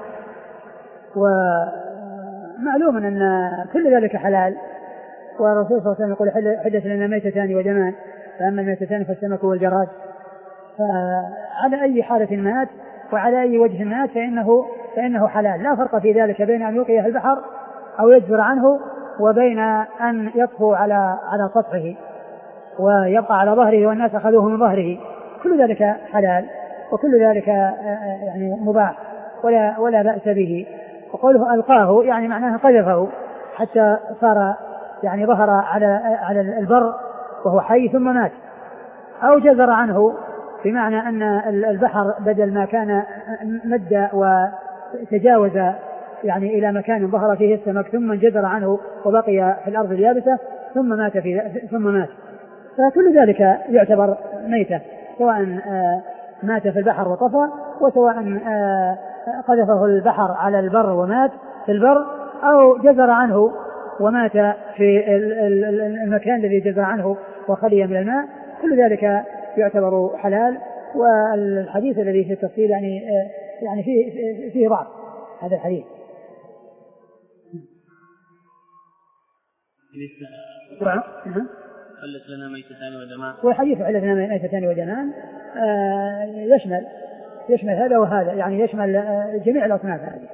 ومعلوم أن كل ذلك حلال، والرسول صلى الله عليه وسلم يقول حدث لنا ميتتان ودمان، فأما الميتتان فالسمك والجراد. فعلى أي حالة مات وعلى أي وجه مات فإنه, فإنه حلال، لا فرق في ذلك بين أن يلقيه البحر أو يجزر عنه وبين أن يطفو على على سطحه ويبقى على ظهره والناس أخذوه من ظهره. كل ذلك حلال وكل ذلك يعني مباح ولا, ولا بأس به. وقوله ألقاه يعني معناه قذفه حتى صار يعني ظهر على على البر وهو حي ثم مات، أو جزر عنه بمعنى أن البحر بدل ما كان مد وتجاوز يعني إلى مكان ظهر فيه السمك ثم انجزر عنه وبقي في الأرض اليابسة ثم مات في ثم مات. فكل ذلك يعتبر ميتة، سواء مات في البحر وطفى، وسواء قذفه البحر على البر ومات في البر، أو جزر عنه ومات في المكان الذي جزر عنه وخلي من الماء. كل ذلك يعتبر حلال. والحديث الذي في التفصيل يعني يعني فيه فيه ضعف هذا الحديث. حلت لنا ميتتان ودمان، والحديث حلت لنا ميتتان ودمان يشمل يشمل هذا وهذا، يعني يشمل جميع الأصناف هذه.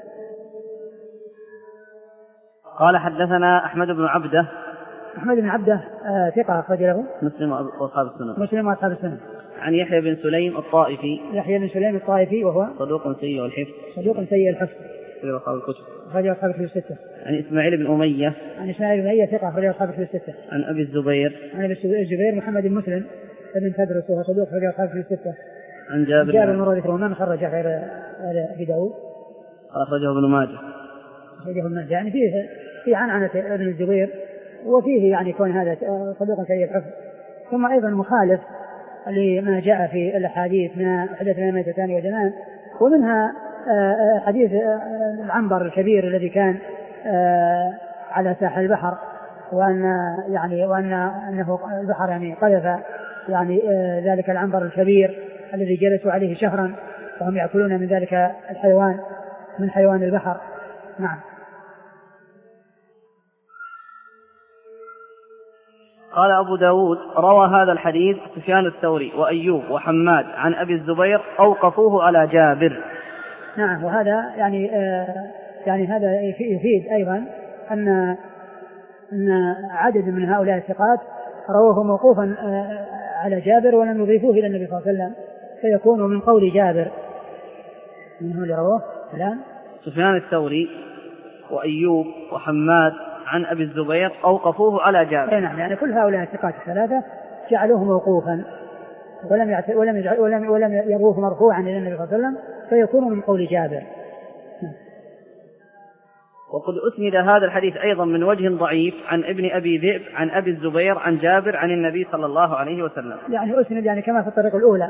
قال حدثنا أحمد بن عبده. أحمد بن عبده ثقة أخرج له مسلم وأصحاب السنن. مسلم وأصحاب السنن. عن يحيى بن سليم الطائفي. يحيى بن سليم الطائفي وهو صدوق سيء الحفظ. صدوق سيء الحفظ. أخرج أصحاب الكتب. أخرج أصحاب الكتب الستة. عن إسماعيل بن أمية. عن إسماعيل بن أمية ثقة أخرج أصحاب الكتب الستة. عن أبي الزبير. عن أبي الزبير محمد بن مسلم ابن تدرس وهو صدوق أخرج أصحاب الكتب الستة. عن جابر. جابر مرة ذكره ما خرج غير أبي داود. أخرجه ابن ماجه. أخرجه ابن ماجه. يعني فيه في عنعنة ابن الزبير، وفيه يعني كون هذا صدوق سيء الحفظ. ثم أيضا مخالف لما جاء في الأحاديث من حدث لنا ميتتان ودمان، ومنها حديث العنبر الكبير الذي كان على ساحل البحر، وأن يعني وأن أنه البحر يعني قذف يعني ذلك العنبر الكبير الذي جلسوا عليه شهرا وهم يأكلون من ذلك الحيوان من حيوان البحر. نعم. قال أبو داود روى هذا الحديث سفيان الثوري وأيوب وحماد عن أبي الزبير أوقفوه على جابر. نعم. وهذا يعني آه يعني هذا يفيد أيضا أن أن عدد من هؤلاء الثقات رواه موقوفا آه على جابر ولم يضيفوه إلى النبي صلى الله عليه وسلم، فيكون من قول جابر. من هو اللي رواه الآن؟ سفيان الثوري وأيوب وحماد عن أبي الزبير أوقفوه على جابر. نعم. يعني كل هؤلاء الثقات الثلاثة جعلوه موقوفا ولم يعت... ولم يجع... ولم ولم يروه مرفوعا إلى النبي صلى الله عليه وسلم، فيكون من قول جابر. وقد أسند هذا الحديث أيضا من وجه ضعيف عن ابن أبي ذئب عن أبي الزبير عن جابر عن النبي صلى الله عليه وسلم. يعني أسند يعني كما في الطريق الأولى.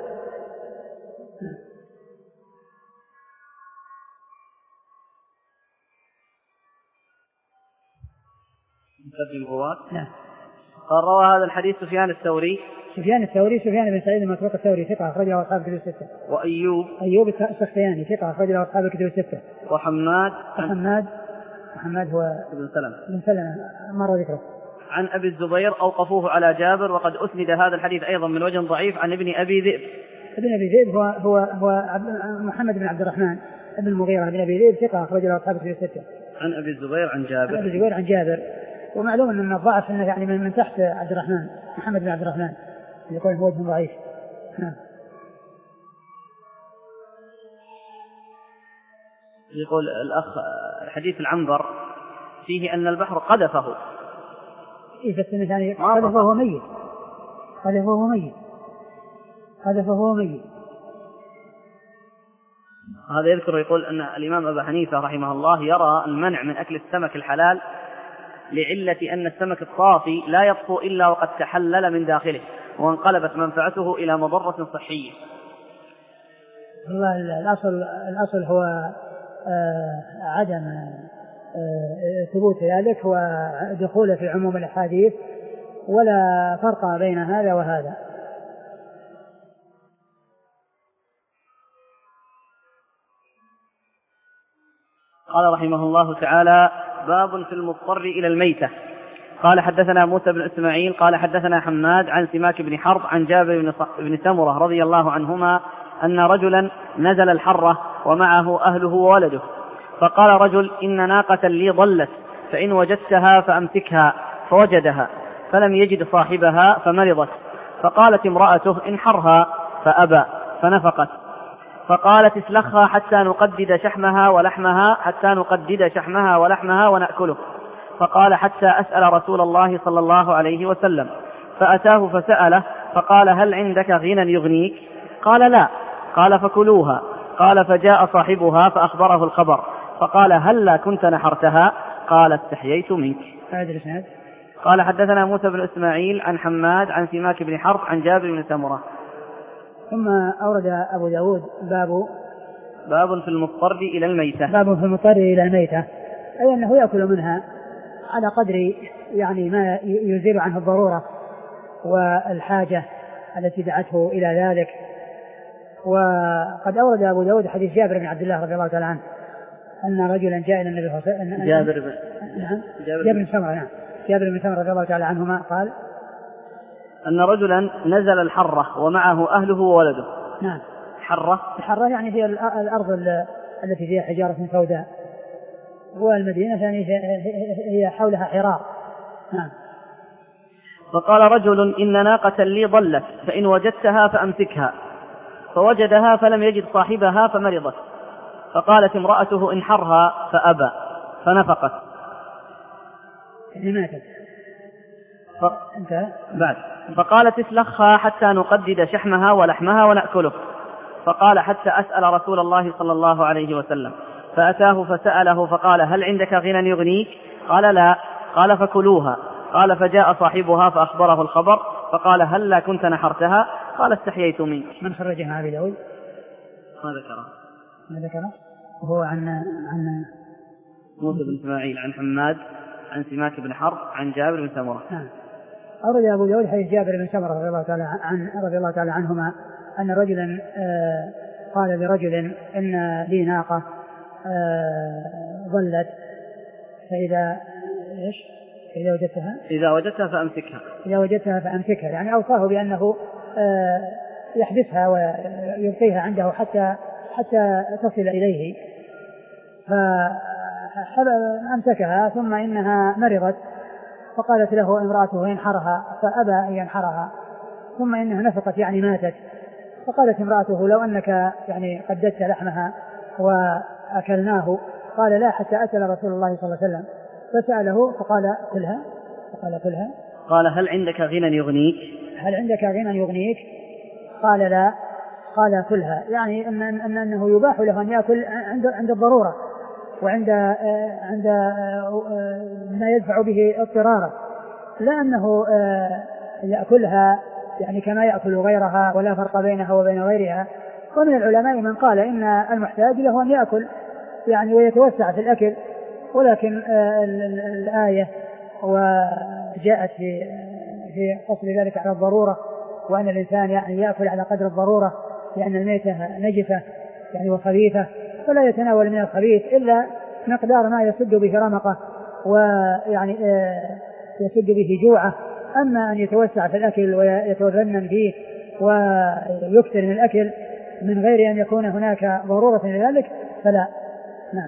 نعم. قال روى هذا الحديث سفيان الثوري. سفيان الثوري سفيان بن سعيد المسروق الثوري ثقة أخرجه أصحاب الكتب الستة. وأيوب أيوب السختياني ثقة أخرجه أصحاب الكتب الستة. وحماد وحماد محمد هو ابن سلمة ابن سلمة مرة ذكره. عن أبي الزبير أوقفوه على جابر. وقد أسند هذا الحديث أيضا من وجه ضعيف عن ابن أبي ذئب. ابن أبي ذئب هو هو هو محمد بن عبد الرحمن ابن المغيرة بن أبي ذئب ثقة أخرجه أصحاب الكتب الستة. عن أبي الزبير عن جابر. عن أبي الزبير عن جابر. ومعلوم أن الضعف أنه يعني من, من تحت عبد الرحمن محمد بن عبد الرحمن يقول هو وجه ضعيف. نعم. يقول الأخ حديث العنبر فيه أن البحر قذفه. إيه فالسنة يعني قذفه هو ميت. قذفه هو ميت. قذفه هو ميت. هذا يذكر يقول أن الإمام أبا حنيفة رحمه الله يرى المنع من أكل السمك الحلال لعلة أن السمك الطافي لا يطفو إلا وقد تحلل من داخله، وانقلبت منفعته إلى مضرة صحية. والله الأصل, الأصل هو آه عدم آه ثبوت ذلك ودخوله في عموم الأحاديث، ولا فرق بين هذا وهذا. قال رحمه الله تعالى: باب في المضطر إلى الميتة. قال حدثنا موسى بن إسماعيل قال حدثنا حماد عن سماك بن حرب عن جابر بن سمرة رضي الله عنهما أن رجلا نزل الحرة ومعه أهله وولده، فقال رجل: إن ناقة لي ضلت، فإن وجدتها فأمسكها، فوجدها فلم يجد صاحبها فمرضت، فقالت امرأته: انحرها، فأبى فنفقت، فقالت: اسلخها حتى نقدد شحمها ولحمها حتى نقدد شحمها ولحمها ونأكله، فقال: حتى أسأل رسول الله صلى الله عليه وسلم، فأتاه فسأله فقال: هل عندك غنى يغنيك؟ قال: لا. قال: فكلوها. قال: فجاء صاحبها فأخبره الخبر، فقال: هلا كنت نحرتها؟ قال: استحييت منك. قال حدثنا موسى بن إسماعيل عن حماد عن سماك بن حرب عن جابر بن سمرة. ثم أورد أبو داود باب باب في المضطر إلى الميتة. باب في المضطر إلى الميتة، أي أنه يأكل منها على قدر يعني ما يزيل عنه الضرورة والحاجة التي دعته إلى ذلك. وقد أورد أبو داود حديث جابر بن عبد الله رضي الله تعالى عنه أن رجلا جاء إلى النبي صلى الله عليه وسلم. جابر بن جابر بن سمرة نعم جابر بن سمرة رضي الله تعالى عنهما قال أن رجلا نزل الحرة ومعه أهله وولده. نعم. حرة الحرة يعني هي الأرض التي فيها حجارة سوداء، والمدينة يعني هي حولها حرار. نعم. فقال رجل: إن ناقة لي ضلت، فإن وجدتها فأمسكها، فوجدها فلم يجد صاحبها فمرضت، فقالت امرأته: انحرها، فأبى فنفقت. يعني ماتت. ف... بعد فقالت: اسلخها حتى نقدد شحمها ولحمها ونأكله، فقال: حتى أسأل رسول الله صلى الله عليه وسلم، فأتاه فسأله فقال: هل عندك غنى يغنيك؟ قال: لا. قال: فكلوها. قال: فجاء صاحبها فأخبره الخبر، فقال: هلا كنت نحرتها؟ قال: استحييت منك. من خرجها أبي داود؟ ما ذكره ما ذكره وهو عن عن موسى بن إسماعيل عن حماد عن سماك بن حرب عن جابر بن سمرة. نعم. أورد أبو داود حديث جابر بن سمرة رضي الله تعالى عن رضي الله تعالى عنهما أن رجلا آه قال لرجل: إن لي ناقة آه ضلت، فإذا إيش إذا وجدتها إذا وجدتها فأمسكها إذا وجدتها فأمسكها يعني أوصاه بأنه آه يحبسها ويبقيها عنده حتى حتى تصل إليه، فأمسكها ثم إنها مرضت، فقالت له امرأته: ينحرها، فأبى أن ينحرها، ثم إنها نفقت يعني ماتت، فقالت امرأته: لو أنك يعني قددت لحمها وأكلناه. قال: لا، حتى أسأل رسول الله صلى الله عليه وسلم، فسأله فقال: كلها. فقال: كلها. قال: هل عندك غنى يغنيك؟ هل عندك غنى يغنيك؟ قال: لا. قال: كلها، يعني أن أن أنه يباح له أن يأكل عند عند الضرورة وعند عند ما يدفع به اضطراره، لا أنه يأكلها يعني كما يأكل غيرها ولا فرق بينها وبين غيرها. ومن العلماء من قال إن المحتاج له أن يأكل يعني ويتوسع في الأكل، ولكن الآية وجاءت في في قصد ذلك على الضرورة، وأن الإنسان يعني يأكل على قدر الضرورة، لأن الميتة نجسة يعني وخبيثة، فلا يتناول من الخبيث إلا مقدار ما يسد به رمقه ويعني يسد به جوعه. أما أن يتوسع في الأكل ويتفنن فيه ويكثر من الأكل من غير أن يكون هناك ضرورة لذلك فلا. نعم.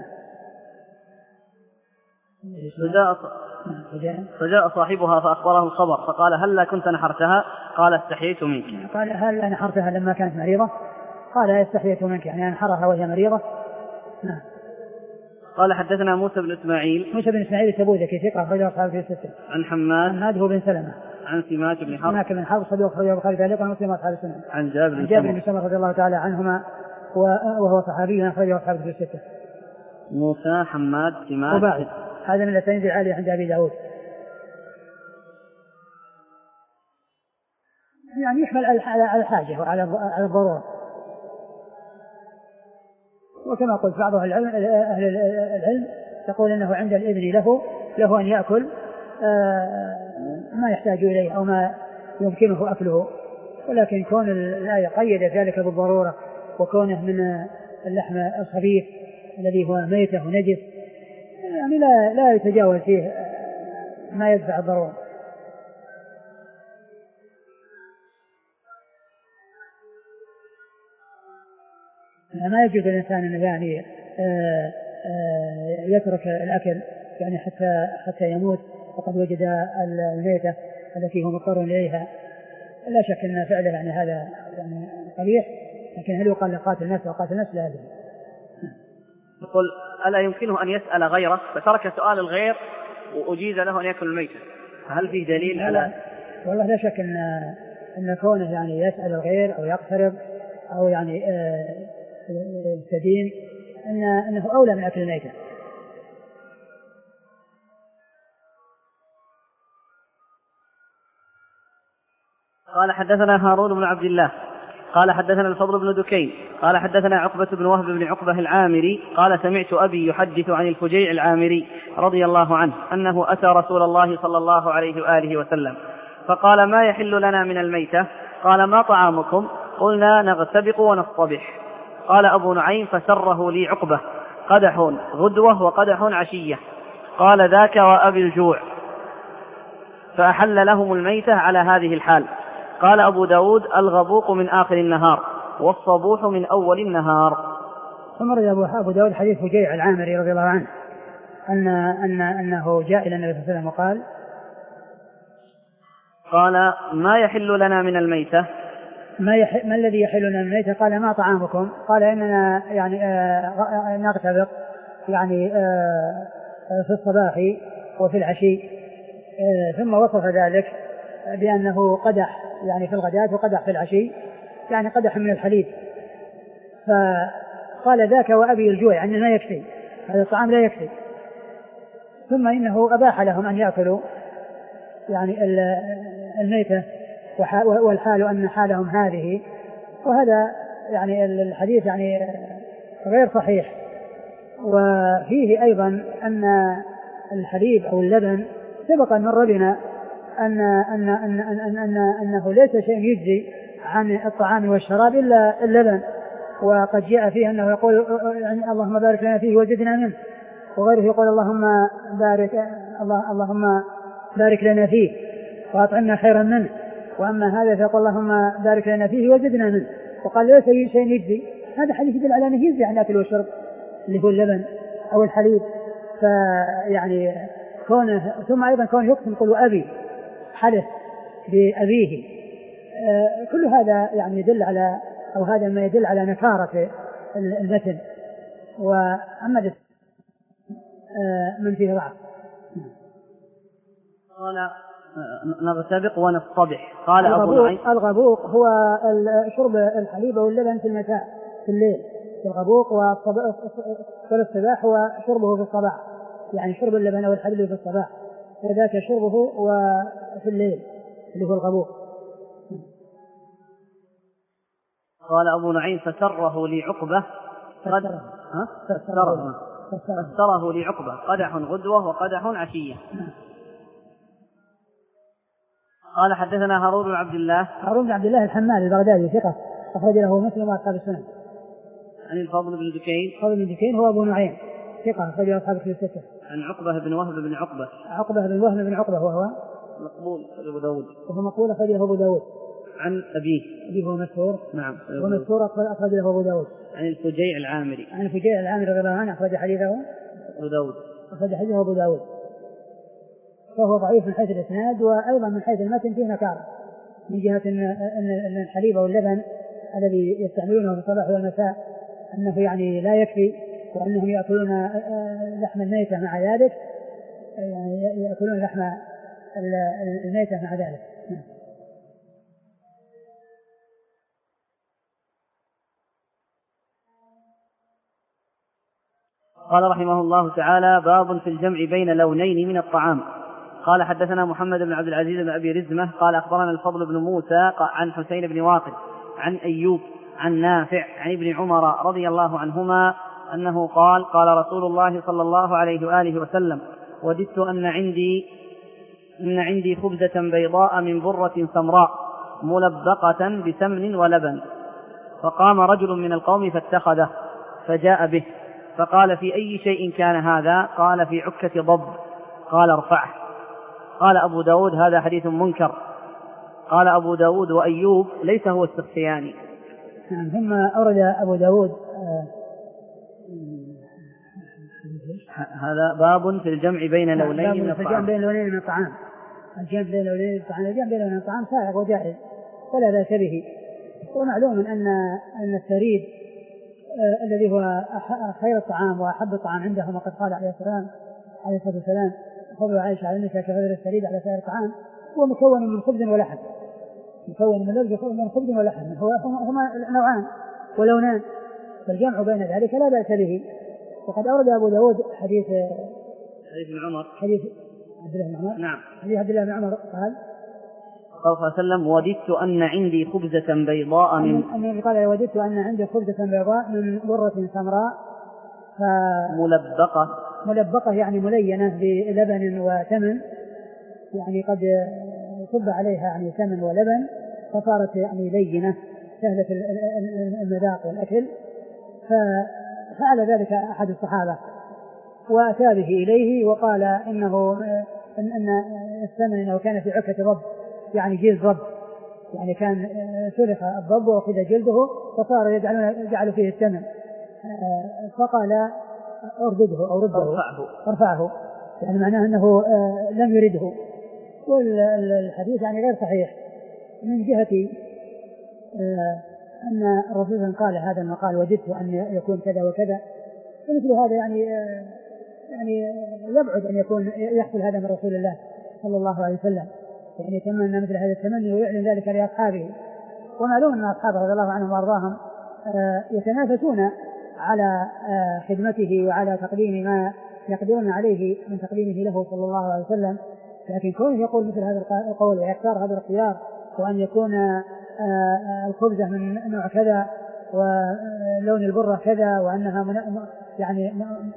فجاء فجاء صاحبها فأخبره الخبر، فقال: هلا كنت نحرتها؟ قال: استحييت منك. قال: هل نحرتها لما كانت مريضة؟ قال: استحييت منك، يعني نحرها وهي مريضة. نعم. قال: حدثنا موسى بن إسماعيل موسى بن إسماعيل التبوذكي ثقة أخرجه أصحاب الكتب الستة. عن حماد حماد هو بن سلمة عن سماك بن حرب سماك بن حرب صدوق أخرجه البخاري تعليقا ومسلم وأصحاب السنن. عن جابر عن جابر بن سمرة رضي الله تعالى عنهما وهو صحابي أخرجه أصحاب الكتب الستة. موسى حماد سماك وبعد هذا من الأسانيد العالية عند أبي داود. يعني يحمل على الحاجة وعلى الضرورة. وكما قلت بعض أهل العلم, أهل العلم يقول أنه عند الإذن له له أن يأكل ما يحتاج إليه أو ما يمكنه أكله، ولكن كون الآية قيد ذلك بالضرورة وكونه من اللحم الخبيث الذي هو ميتة ونجس يعني لا لا يتجاوز فيه ما يدفع الضرورة. ما يجوز الإنسان أن يعني يترك الأكل يعني حتى حتى يموت وقد وجد الميتة التي هو مضطر إليها. لا شك أن فعله يعني هذا يعني قبيح، لكن هل يقال لقاتل النفس وقاتل النفس؟ لا أدري. يقول ألا يمكنه أن يسأل غيره فترك سؤال الغير وأجيز له أن يأكل الميتة، هل فيه دليل على؟ والله لا شك أن أن كونه يعني يسأل الغير أو يقترب أو يعني يستدين أن أنه أولى من أكل الميتة. قال حدثنا هارون بن عبد الله قال حدثنا الفضل بن دكين قال حدثنا عقبة بن وهب بن عقبة العامري قال سمعت أبي يحدث عن الفجيع العامري رضي الله عنه أنه أتى رسول الله صلى الله عليه وآله وسلم فقال ما يحل لنا من الميتة؟ قال ما طعامكم؟ قلنا نغتبق ونصطبح. قال أبو نعيم فسره لي عقبة قدح غدوة وقدح عشية. قال ذاك وأبي الجوع، فأحل لهم الميتة على هذه الحال. قال أبو داود الغبوق من آخر النهار والصبوح من أول النهار. ثم روى أبو داود حديث فجيع العامري رضي الله عنه أن أن أنه جاء إلى النبي صلى الله عليه وسلم وقال قال ما يحل لنا من الميتة؟ ما, يح... ما الذي يحل لنا من الميتة؟ قال ما طعامكم؟ قال إننا يعني آه نغتبق يعني آه في الصباح وفي العشي. آه ثم وصف ذلك بأنه قدح يعني في الغداة وقدح في العشي يعني قدح من الحليب. فقال ذاك وأبي الجوع يعني ما يكفي، هذا الطعام لا يكفي. ثم إنه أباح لهم أن يأكلوا يعني الميتة والحال أن حالهم هذه. وهذا يعني الحديث يعني غير صحيح. وفيه أيضا أن الحليب أو اللبن سبق أن مر بنا أن أن أن أن أن أنه ليس شيء يجزي عن الطعام والشراب إلا اللبن. وقد جاء فيه أنه يقول يعني اللهم بارك لنا فيه وزدنا منه، وغيره يقول اللهم بارك الله اللهم بارك لنا فيه وأطعمنا خيرا منه. وأما هذا فيقول اللهم بارك لنا فيه وزدنا منه، وقال ليس شيء يجزي. هذا حديث يدل على أنه يجزي عن الأكل والشرب اللي هو اللبن أو الحليب. فيعني كونه ثم أيضا كونه يقسم يقول أبي حدث بأبيه. آه كل هذا يعني يدل على أو هذا ما يدل على نكارة المتن. وأما آه من فيه ضعف. قال نغتبق ونصطبح. قال أبو نعيم الغبوق هو شرب الحليب واللبن في المساء في الليل في الغبوق، والصباح وشربه في الصباح يعني شرب اللبن والحليب في الصباح، وذاك شربه وفي الليل اللي هو الغبوق. قال أبو نعيم فسره لي عقبة فسره فسره, فسره لي عقبة قدح غدوة وقدح عشية. قال حدثنا هارون بن عبد الله هارون بن عبد الله الحمال البغدادي ثقة أخرج له مسلم وأصحاب السنن. عن الفضل بن دكين الفضل بن دكين هو أبو نعيم ثقة أخرج له أصحاب السنن. عن عقبة بن وهب بن عقبة عقبة بن وهب بن عقبة وهو مقبول أبو داود وهو مقبول أخرج له أبو داود. عن أبيه أبيه هو مسهور نعم هو مسهور أخرج له أبو داود. عن الفجيع العامري عن الفجيع العامري رضي الله عنه أخرج حديثه أبو داود أخرج حديثه أبو داود. فهو ضعيف من حيث الإسناد وأيضا من حيث المتن فيه نكارة من جهة أن الحليب واللبن الذي يستعملونه في الصباح والمساء أنه يعني لا يكفي، وأنهم يأكلون لحم الميتة مع ذلك يعني يأكلون لحم الميتة مع ذلك. قال رحمه الله تعالى باب في الجمع بين لونين من الطعام. قال حدثنا محمد بن عبد العزيز بن أبي رزمة قال أخبرنا الفضل بن موسى عن حسين بن واقد عن أيوب عن نافع عن ابن عمر رضي الله عنهما أنه قال قال رسول الله صلى الله عليه وآله وسلم وددت أن عندي إن عندي خبزة بيضاء من برة سمراء ملبقة بسمن ولبن، فقام رجل من القوم فاتخذه فجاء به فقال في أي شيء كان هذا؟ قال في عكة ضب. قال ارفعه. قال أبو داود هذا حديث منكر. قال أبو داود وأيوب ليس هو السختياني. ثم أورد أبو داود هذا باب في الجمع بين لونين من الطعام. بين لونين من الطعام. الجمع بين لونين من الطعام الجمع بين لونين من الطعام سائغ وجائز ولا بأس به. ومعلوم أن أن الثريد آه الذي هو خير الطعام وأحب الطعام عندهم، وقد قال عليه السلام عليه الصلاة والسلام فضل عائشة على النساء كفضل الثريد على سائر الطعام، هو مكون من خبز ولحم، مكون من لبن من خبز ولحم، هو هما نوعان ولونان، فالجمع بين ذلك لا بأس به. وقد أورد أبو داود حديث حديث ابن عمر حديث عبد الله بن عمر نعم حديث عبد الله بن عمر قال قال صلى الله عليه وسلم وددت أن عندي خبزة بيضاء من أن قال وددت أن عندي خبزة بيضاء من برة سمراء ف... ملبقة ملبقة يعني ملينة بلبن وسمن، يعني قد صب عليها يعني سمن ولبن فصارت يعني لينة سهلة المذاق والأكل. ففعل ذلك أحد الصحابة وأتى به إليه وقال إنه إن, إن السمن إنه كان في عكة ضب، يعني جلد ضب، يعني كان سلخ الضب وأخذ جلده فصار يجعل فيه السمن، فقال أردده أو رده أرفعه, أرفعه يعني معناه أنه لم يرده. والحديث يعني غير صحيح من جهة أن الرسول قال هذا المقال وددت أن يكون كذا وكذا، فمثل هذا يعني يعني يبعد أن يكون يحصل هذا من رسول الله صلى الله عليه وسلم، يعني يتمنى مثل هذا التمني ويعلن ذلك لأصحابه. ومعلوم أن أصحابه رضي الله عنهم وأرضاهم يتنافسون على خدمته وعلى تقديم ما يقدرون عليه من تقديمه له صلى الله عليه وسلم، لكن كونه يقول مثل هذا القول ويختار هذا الاختيار وأن يكون الخبزة من نوع كذا ولون البرة كذا وأنها من يعني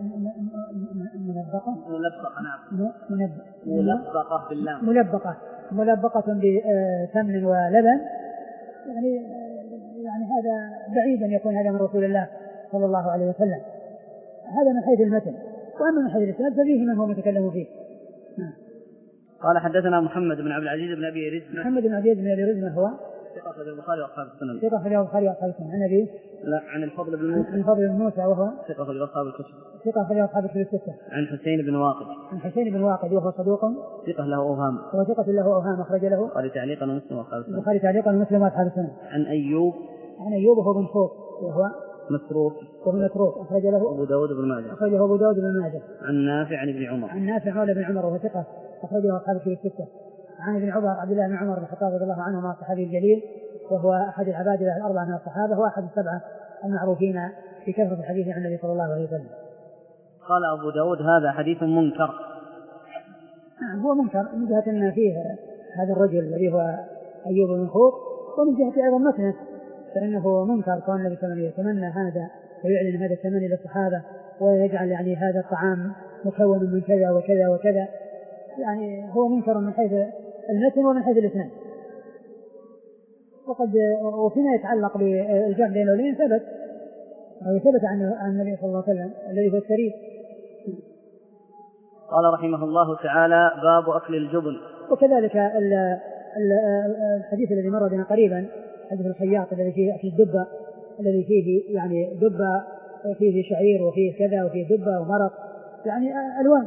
منبقة ملبقة نعم ملبقة باللام ملبقة ملبقة بسمن ولبن، يعني يعني هذا بعيد أن يكون هذا من رسول الله صلى الله عليه وسلم. هذا من حيث المتن، وأما من حيث الإسناد ففيه من هو متكلم فيه. قال حدثنا محمد بن عبد العزيز بن أبي رزمة. محمد بن عبد العزيز بن أبي رزمة هو ثقة في البخاري وأصحاب السنن. ثقة في البخاري وأصحاب السنن. عن أبي لا عن الفضل بن موسى. عن الفضل بن موسى وهو ثقة في أصحاب الكتب. ثقة في أصحاب الكتب الستة. عن حسين بن واقد. عن حسين بن واقد وهو صدوق ثقة له أوهام. هو ثقة له أوهام أخرج له البخاري تعليقا ومسلم وأصحاب السنن. البخاري تعليقا ومسلم وأصحاب السنن. عن أيوب عن أيوب وهو بن خوف وهو مسروق وهو متروك أخرج له أبو داود بن ماجه. أخرجه أبو داود بن ماجه. عن نافع عن ابن عمر. عن نافع مولى بن عمر وهو ثقة أخرجه أصحاب الكتب الستة. عن ابن عمر عبد الله بن عمر بن الخطاب رضي الله عنهما الصحابي الجليل، وهو أحد العباد الأربعة من الصحابة وأحد السبعة المعروفين في كثرة الحديث عن النبي صلى الله عليه وسلم. قال أبو داود هذا حديث منكر. نعم هو منكر من جهة أن فيه هذا الرجل الذي هو أيوب بن خوف، ومن جهة أيضا متنه فإنه منكر كون النبي صلى الله عليه وسلم يتمنى هذا ويعلن هذا التمني للصحابة ويجعل يعني هذا الطعام مكون من كذا وكذا وكذا، يعني هو منكر من حيث المتن ومن حيث الإسناد. وقد وفيما يتعلق بالجمع بين الأولين ثبت أو ثبت عن النبي صلى الله عليه وسلم الذي هو السرير. قال رحمه الله تعالى باب أكل الجبن. وكذلك الحديث الذي مر بنا قريبا حديث الخياط الذي فيه أكل الدبة، الذي فيه يعني دبة فيه شعير وفيه كذا وفيه دبة ومرق يعني ألوان.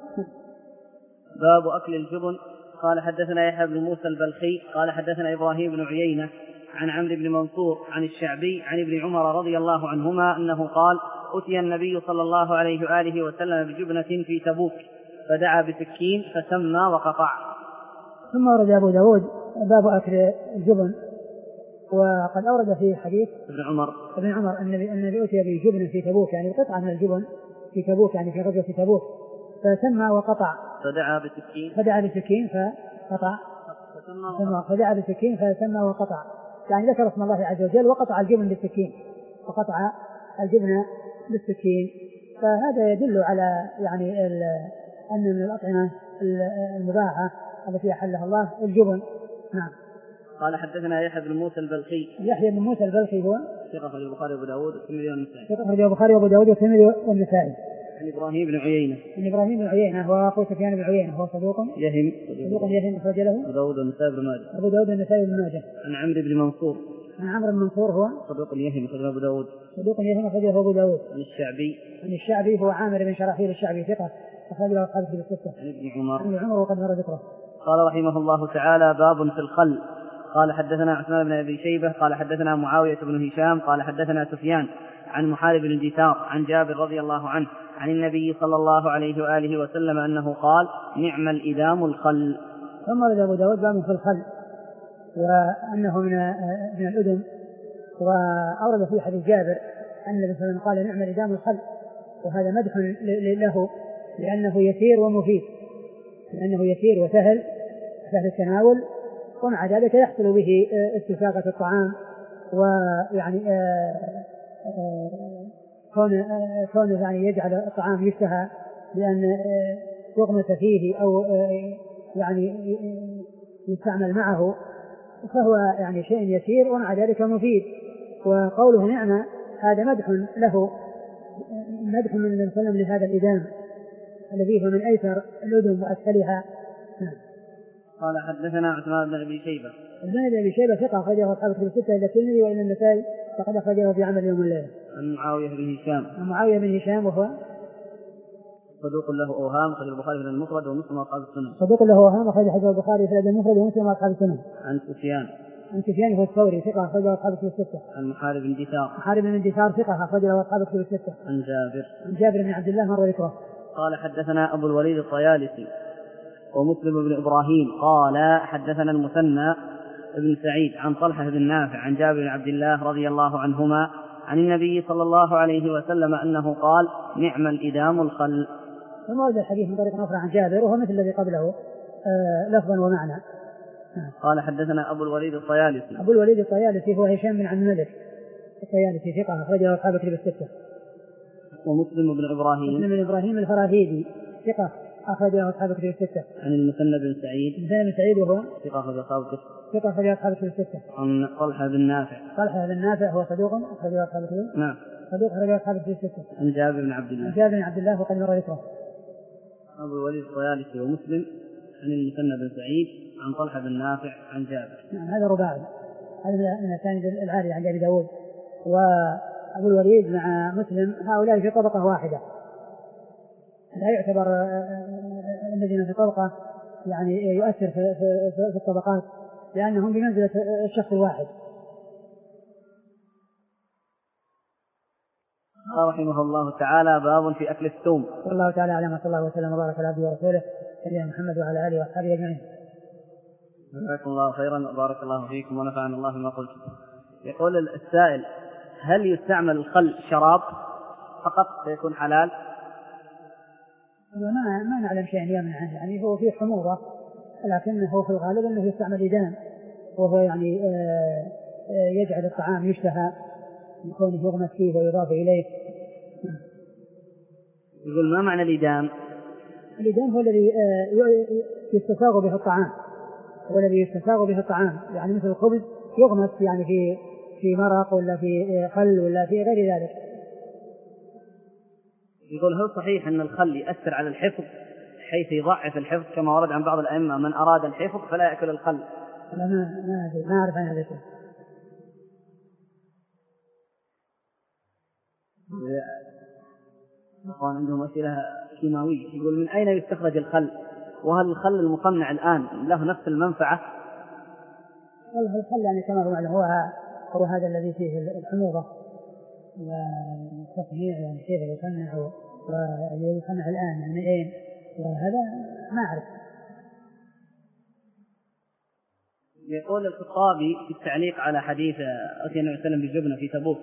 باب أكل الجبن. قال حدثنا يحيى بن موسى البلخي قال حدثنا إبراهيم بن عيينة عن عمرو بن منصور عن الشعبي عن ابن عمر رضي الله عنهما أنه قال أتي النبي صلى الله عليه وآله وسلم بجبنة في تبوك فدعا بسكين فسمى وقطع. ثم ورد أبو داود باب أكل الجبن، وقد أورد في حديث ابن عمر ابن عمر النبي النبي أتي بجبنة في تبوك يعني قطعة من الجبن في تبوك يعني في غزوة تبوك فسمى وقطع، فدعا بسكين فدعا بسكين فقطع فدعا بسكين فسمى وقطع، يعني ذكر اسم الله عز وجل وقطع الجبن بالسكين، وقطع الجبن بالسكين. فهذا يدل على يعني أن من الأطعمة المباحة التي أحلها الله الجبن. نعم. قال حدثنا يحيى بن موسى البلخي. يحيى بن موسى البلخي هو ثقة أخرجه البخاري وأبو داود والترمذي والنسائي. ثقة أخرجه البخاري وأبو داود والترمذي والنسائي. عن إبراهيم بن عيينة. عن إبراهيم بن عيينة هو أخو سفيان بن عيينة هو صدوق يهم صدوق يهم أخرج له أبو داود والنسائي بن ماجه. أبو داود والنسائي بن ماجه. عن عمرو بن منصور. عن عمرو بن منصور هو صدوق يهم أخرجه أبو داود. صدوق يهم أخرجه أبو داود. عن الشعبي. عن الشعبي هو عامر بن شراحيل الشعبي ثقة أخرج له أصحاب الكتب الستة. عن ابن عمر. عن عمر وقد مر ذكره. قال رحمه الله تعالى باب في الخل. قال حدثنا عثمان بن أبي شيبة قال حدثنا معاوية بن هشام قال حدثنا سفيان عن محارب بن دثار عن جابر رضي الله عنه عن النبي صلى الله عليه وآله وسلم أنه قال نعم الإدام الخل. ثم ورد أبو داود باب في الخل وأنه من من الأدم، وأورد في حديث جابر أن النبي صلى الله عليه وسلم قال نعم الإدام الخل، وهذا مدح له لأنه يسير ومفيد، لأنه يسير وسهل سهل التناول، ومع ذلك يحصل به استفاقة الطعام، ويعني كون كون يعني يجعل الطعام يشتهى لأن يغمس فيه أو يعني يستعمل معه، فهو يعني شيء يسير ومع ذلك مفيد. وقوله نعمة هذا مدح له، مدح من النبي صلى الله عليه وسلم لهذا الإدام الذي هو من أيسر الأدم وأسهلها. قال حدثنا عثمان بن أبي شيبة. عثمان بن أبي شيبة ثقة أخرجه أصحاب الكتب الستة إلا الترمذي وإلى النسائي فقد أخرجه في عمل يوم الليلة. عن معاوية بن هشام. عن معاوية بن هشام وهو صدوق له أوهام أخرج البخاري في المفرد ومسلم وأصحاب السنن. صدوق له أوهام أخرج حديث البخاري في المفرد ومسلم وأصحاب السنن. عن سفيان. عن سفيان هو الثوري ثقة أخرجه أصحاب الكتب الستة. عن محارب بن دثار. محارب بن دثار ثقة أخرجه أصحاب الكتب الستة. عن جابر. عن جابر بن عبد الله مر ذكره. قال حدثنا أبو الوليد الطيالسي ومسلم بن إبراهيم قال حدثنا المثنى بن سعيد عن طلحة بن نافع عن جابر بن عبد الله رضي الله عنهما عن النبي صلى الله عليه وسلم أنه قال نعم الإدام الخل. ثم ورد الحديث من طريق أخرى عن جابر وهو مثل الذي قبله آه لفظا ومعنى. قال حدثنا أبو الوليد الطيالسي. أبو الوليد الطيالسي هو هشام بن عبد الملك الطيالسي ثقة أخرجه أصحاب الكتب الستة. ومسلم بن إبراهيم. مسلم بن إبراهيم الفراهيدي ثقة أخرجه أصحاب الكتب الستة. عن المثنى بن سعيد. المثنى بن سعيد وهو ثقة أخرج أصحاب الكتب. ثقة أخرج أصحاب الكتب الستة. عن طلحة بن نافع. طلحة بن نافع هو صدوق أخرج أصحاب الكتب. نعم. صدوق أخرج أصحاب الكتب الستة. عن جابر بن عبد الله. عن جابر بن عبد الله وقد مر ذكره. أبو الوليد الطيالسي ومسلم عن المثنى بن سعيد عن طلحة بن نافع عن جابر. نعم هذا رباعي، هذا من الأسانيد العالية عن أبي داود. وأبو الوليد مع مسلم هؤلاء في طبقة واحدة، لا يعتبر الذين في طبقة يعني يؤثر في, في, في الطبقات لأنهم بمنزلة الشخص الواحد. رحمه الله تعالى باب في أكل الثوم. والله تعالى أعلم صلى الله وسلم وبارك على عبده ورسوله سيدنا محمد وعلى آله وأصحابه أجمعين. جزاكم الله خيرا وبارك الله فيكم ونفعنا الله بما قلت. يقول السائل هل يستعمل الخل شراب فقط فيكون حلال؟ ما ما نعلم شيئا يمنع عنه، يعني هو فيه حموضة لكنه في الغالب أنه يستعمل إدام، وهو يعني يجعل الطعام يشتهى يكون يغمس فيه ويضاف إليه. يقول ما معنى الإدام؟ الإدام هو الذي يستساغ به الطعام، هو الذي يستساغ به الطعام، يعني مثل الخبز يغمس يعني في في مرق ولا في خل ولا في غير ذلك. يقول هل صحيح أن الخل يأثر على الحفظ حيث يضعف الحفظ كما ورد عن بعض الأئمة من أراد الحفظ فلا يأكل الخل؟ لا ما ما ما أعرف عن هذا الشيء. أخوان عندهم أسئلة كيماوية. يقول من أين يستخرج الخل؟ وهل الخل المصنع الآن له نفس المنفعة؟ الخل يعني كما هو معلوم هو هو هذا الذي فيه الحموضة والتصنيع، يعني كيف يصنع والذي يصنع الآن يعني إيه، وهذا ما أعرف. يقول الخطابي في التعليق على حديث أتي النبي صلى الله عليه وسلم بالجبنة في تبوك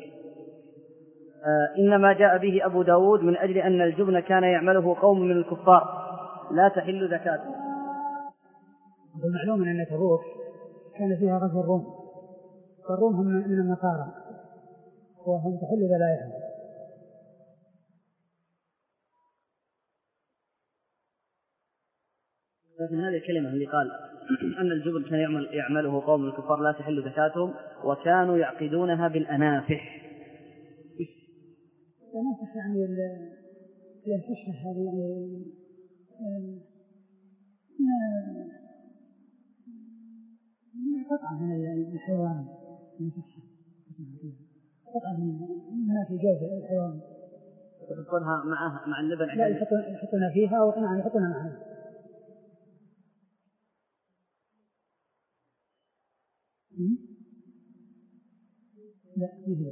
آه إنما جاء به أبو داود من أجل أن الجبن كان يعمله قوم من الكفار لا تحل زكاته. المعلوم أن تبوك كان فيها غزو الروم، والروم هم من النصارى وهم تحل ذبائحهم. لكن هذه الكلمة اللي قال أن الجبن كان يعمل يعمله قوم الكفار لا تحل زكاتهم وكانوا يعقدونها بالأنافح. الأنافح يعني الفشة هذه يعني قطعة من الحيوان، قطعة منها في جوف الحيوان يحطونها معها مع اللبن. لا يحطونها فيها ونعم يحطونها معها. لا مثل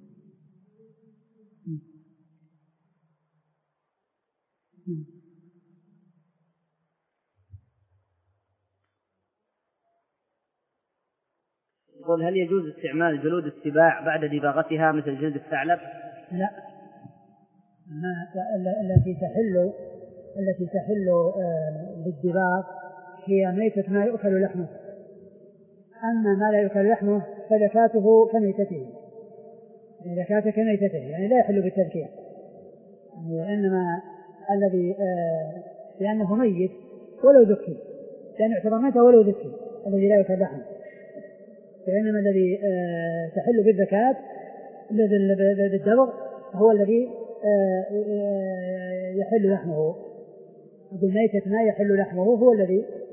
يقول هل يجوز استعمال جلود السباع بعد دباغتها مثل جلد الثعلب؟ لا، ما التي تحل التي تحل بالدباغ هي ميتة ما يؤكل لحمه، أما ما لا يؤكل لحمه فزكاته كميتته، زكاته كميتته يعني لا يحل بالتذكير، يعني إنما الذي آه لأنه ميت ولو ذكي، لأنه يعتبر ميتة ولو ذكي الذي لا يؤكل لحمه، فإنما الذي آه تحل بالزكاة بالدبغ هو الذي آه يحل لحمه، بالميتة ما يحل لحمه هو الذي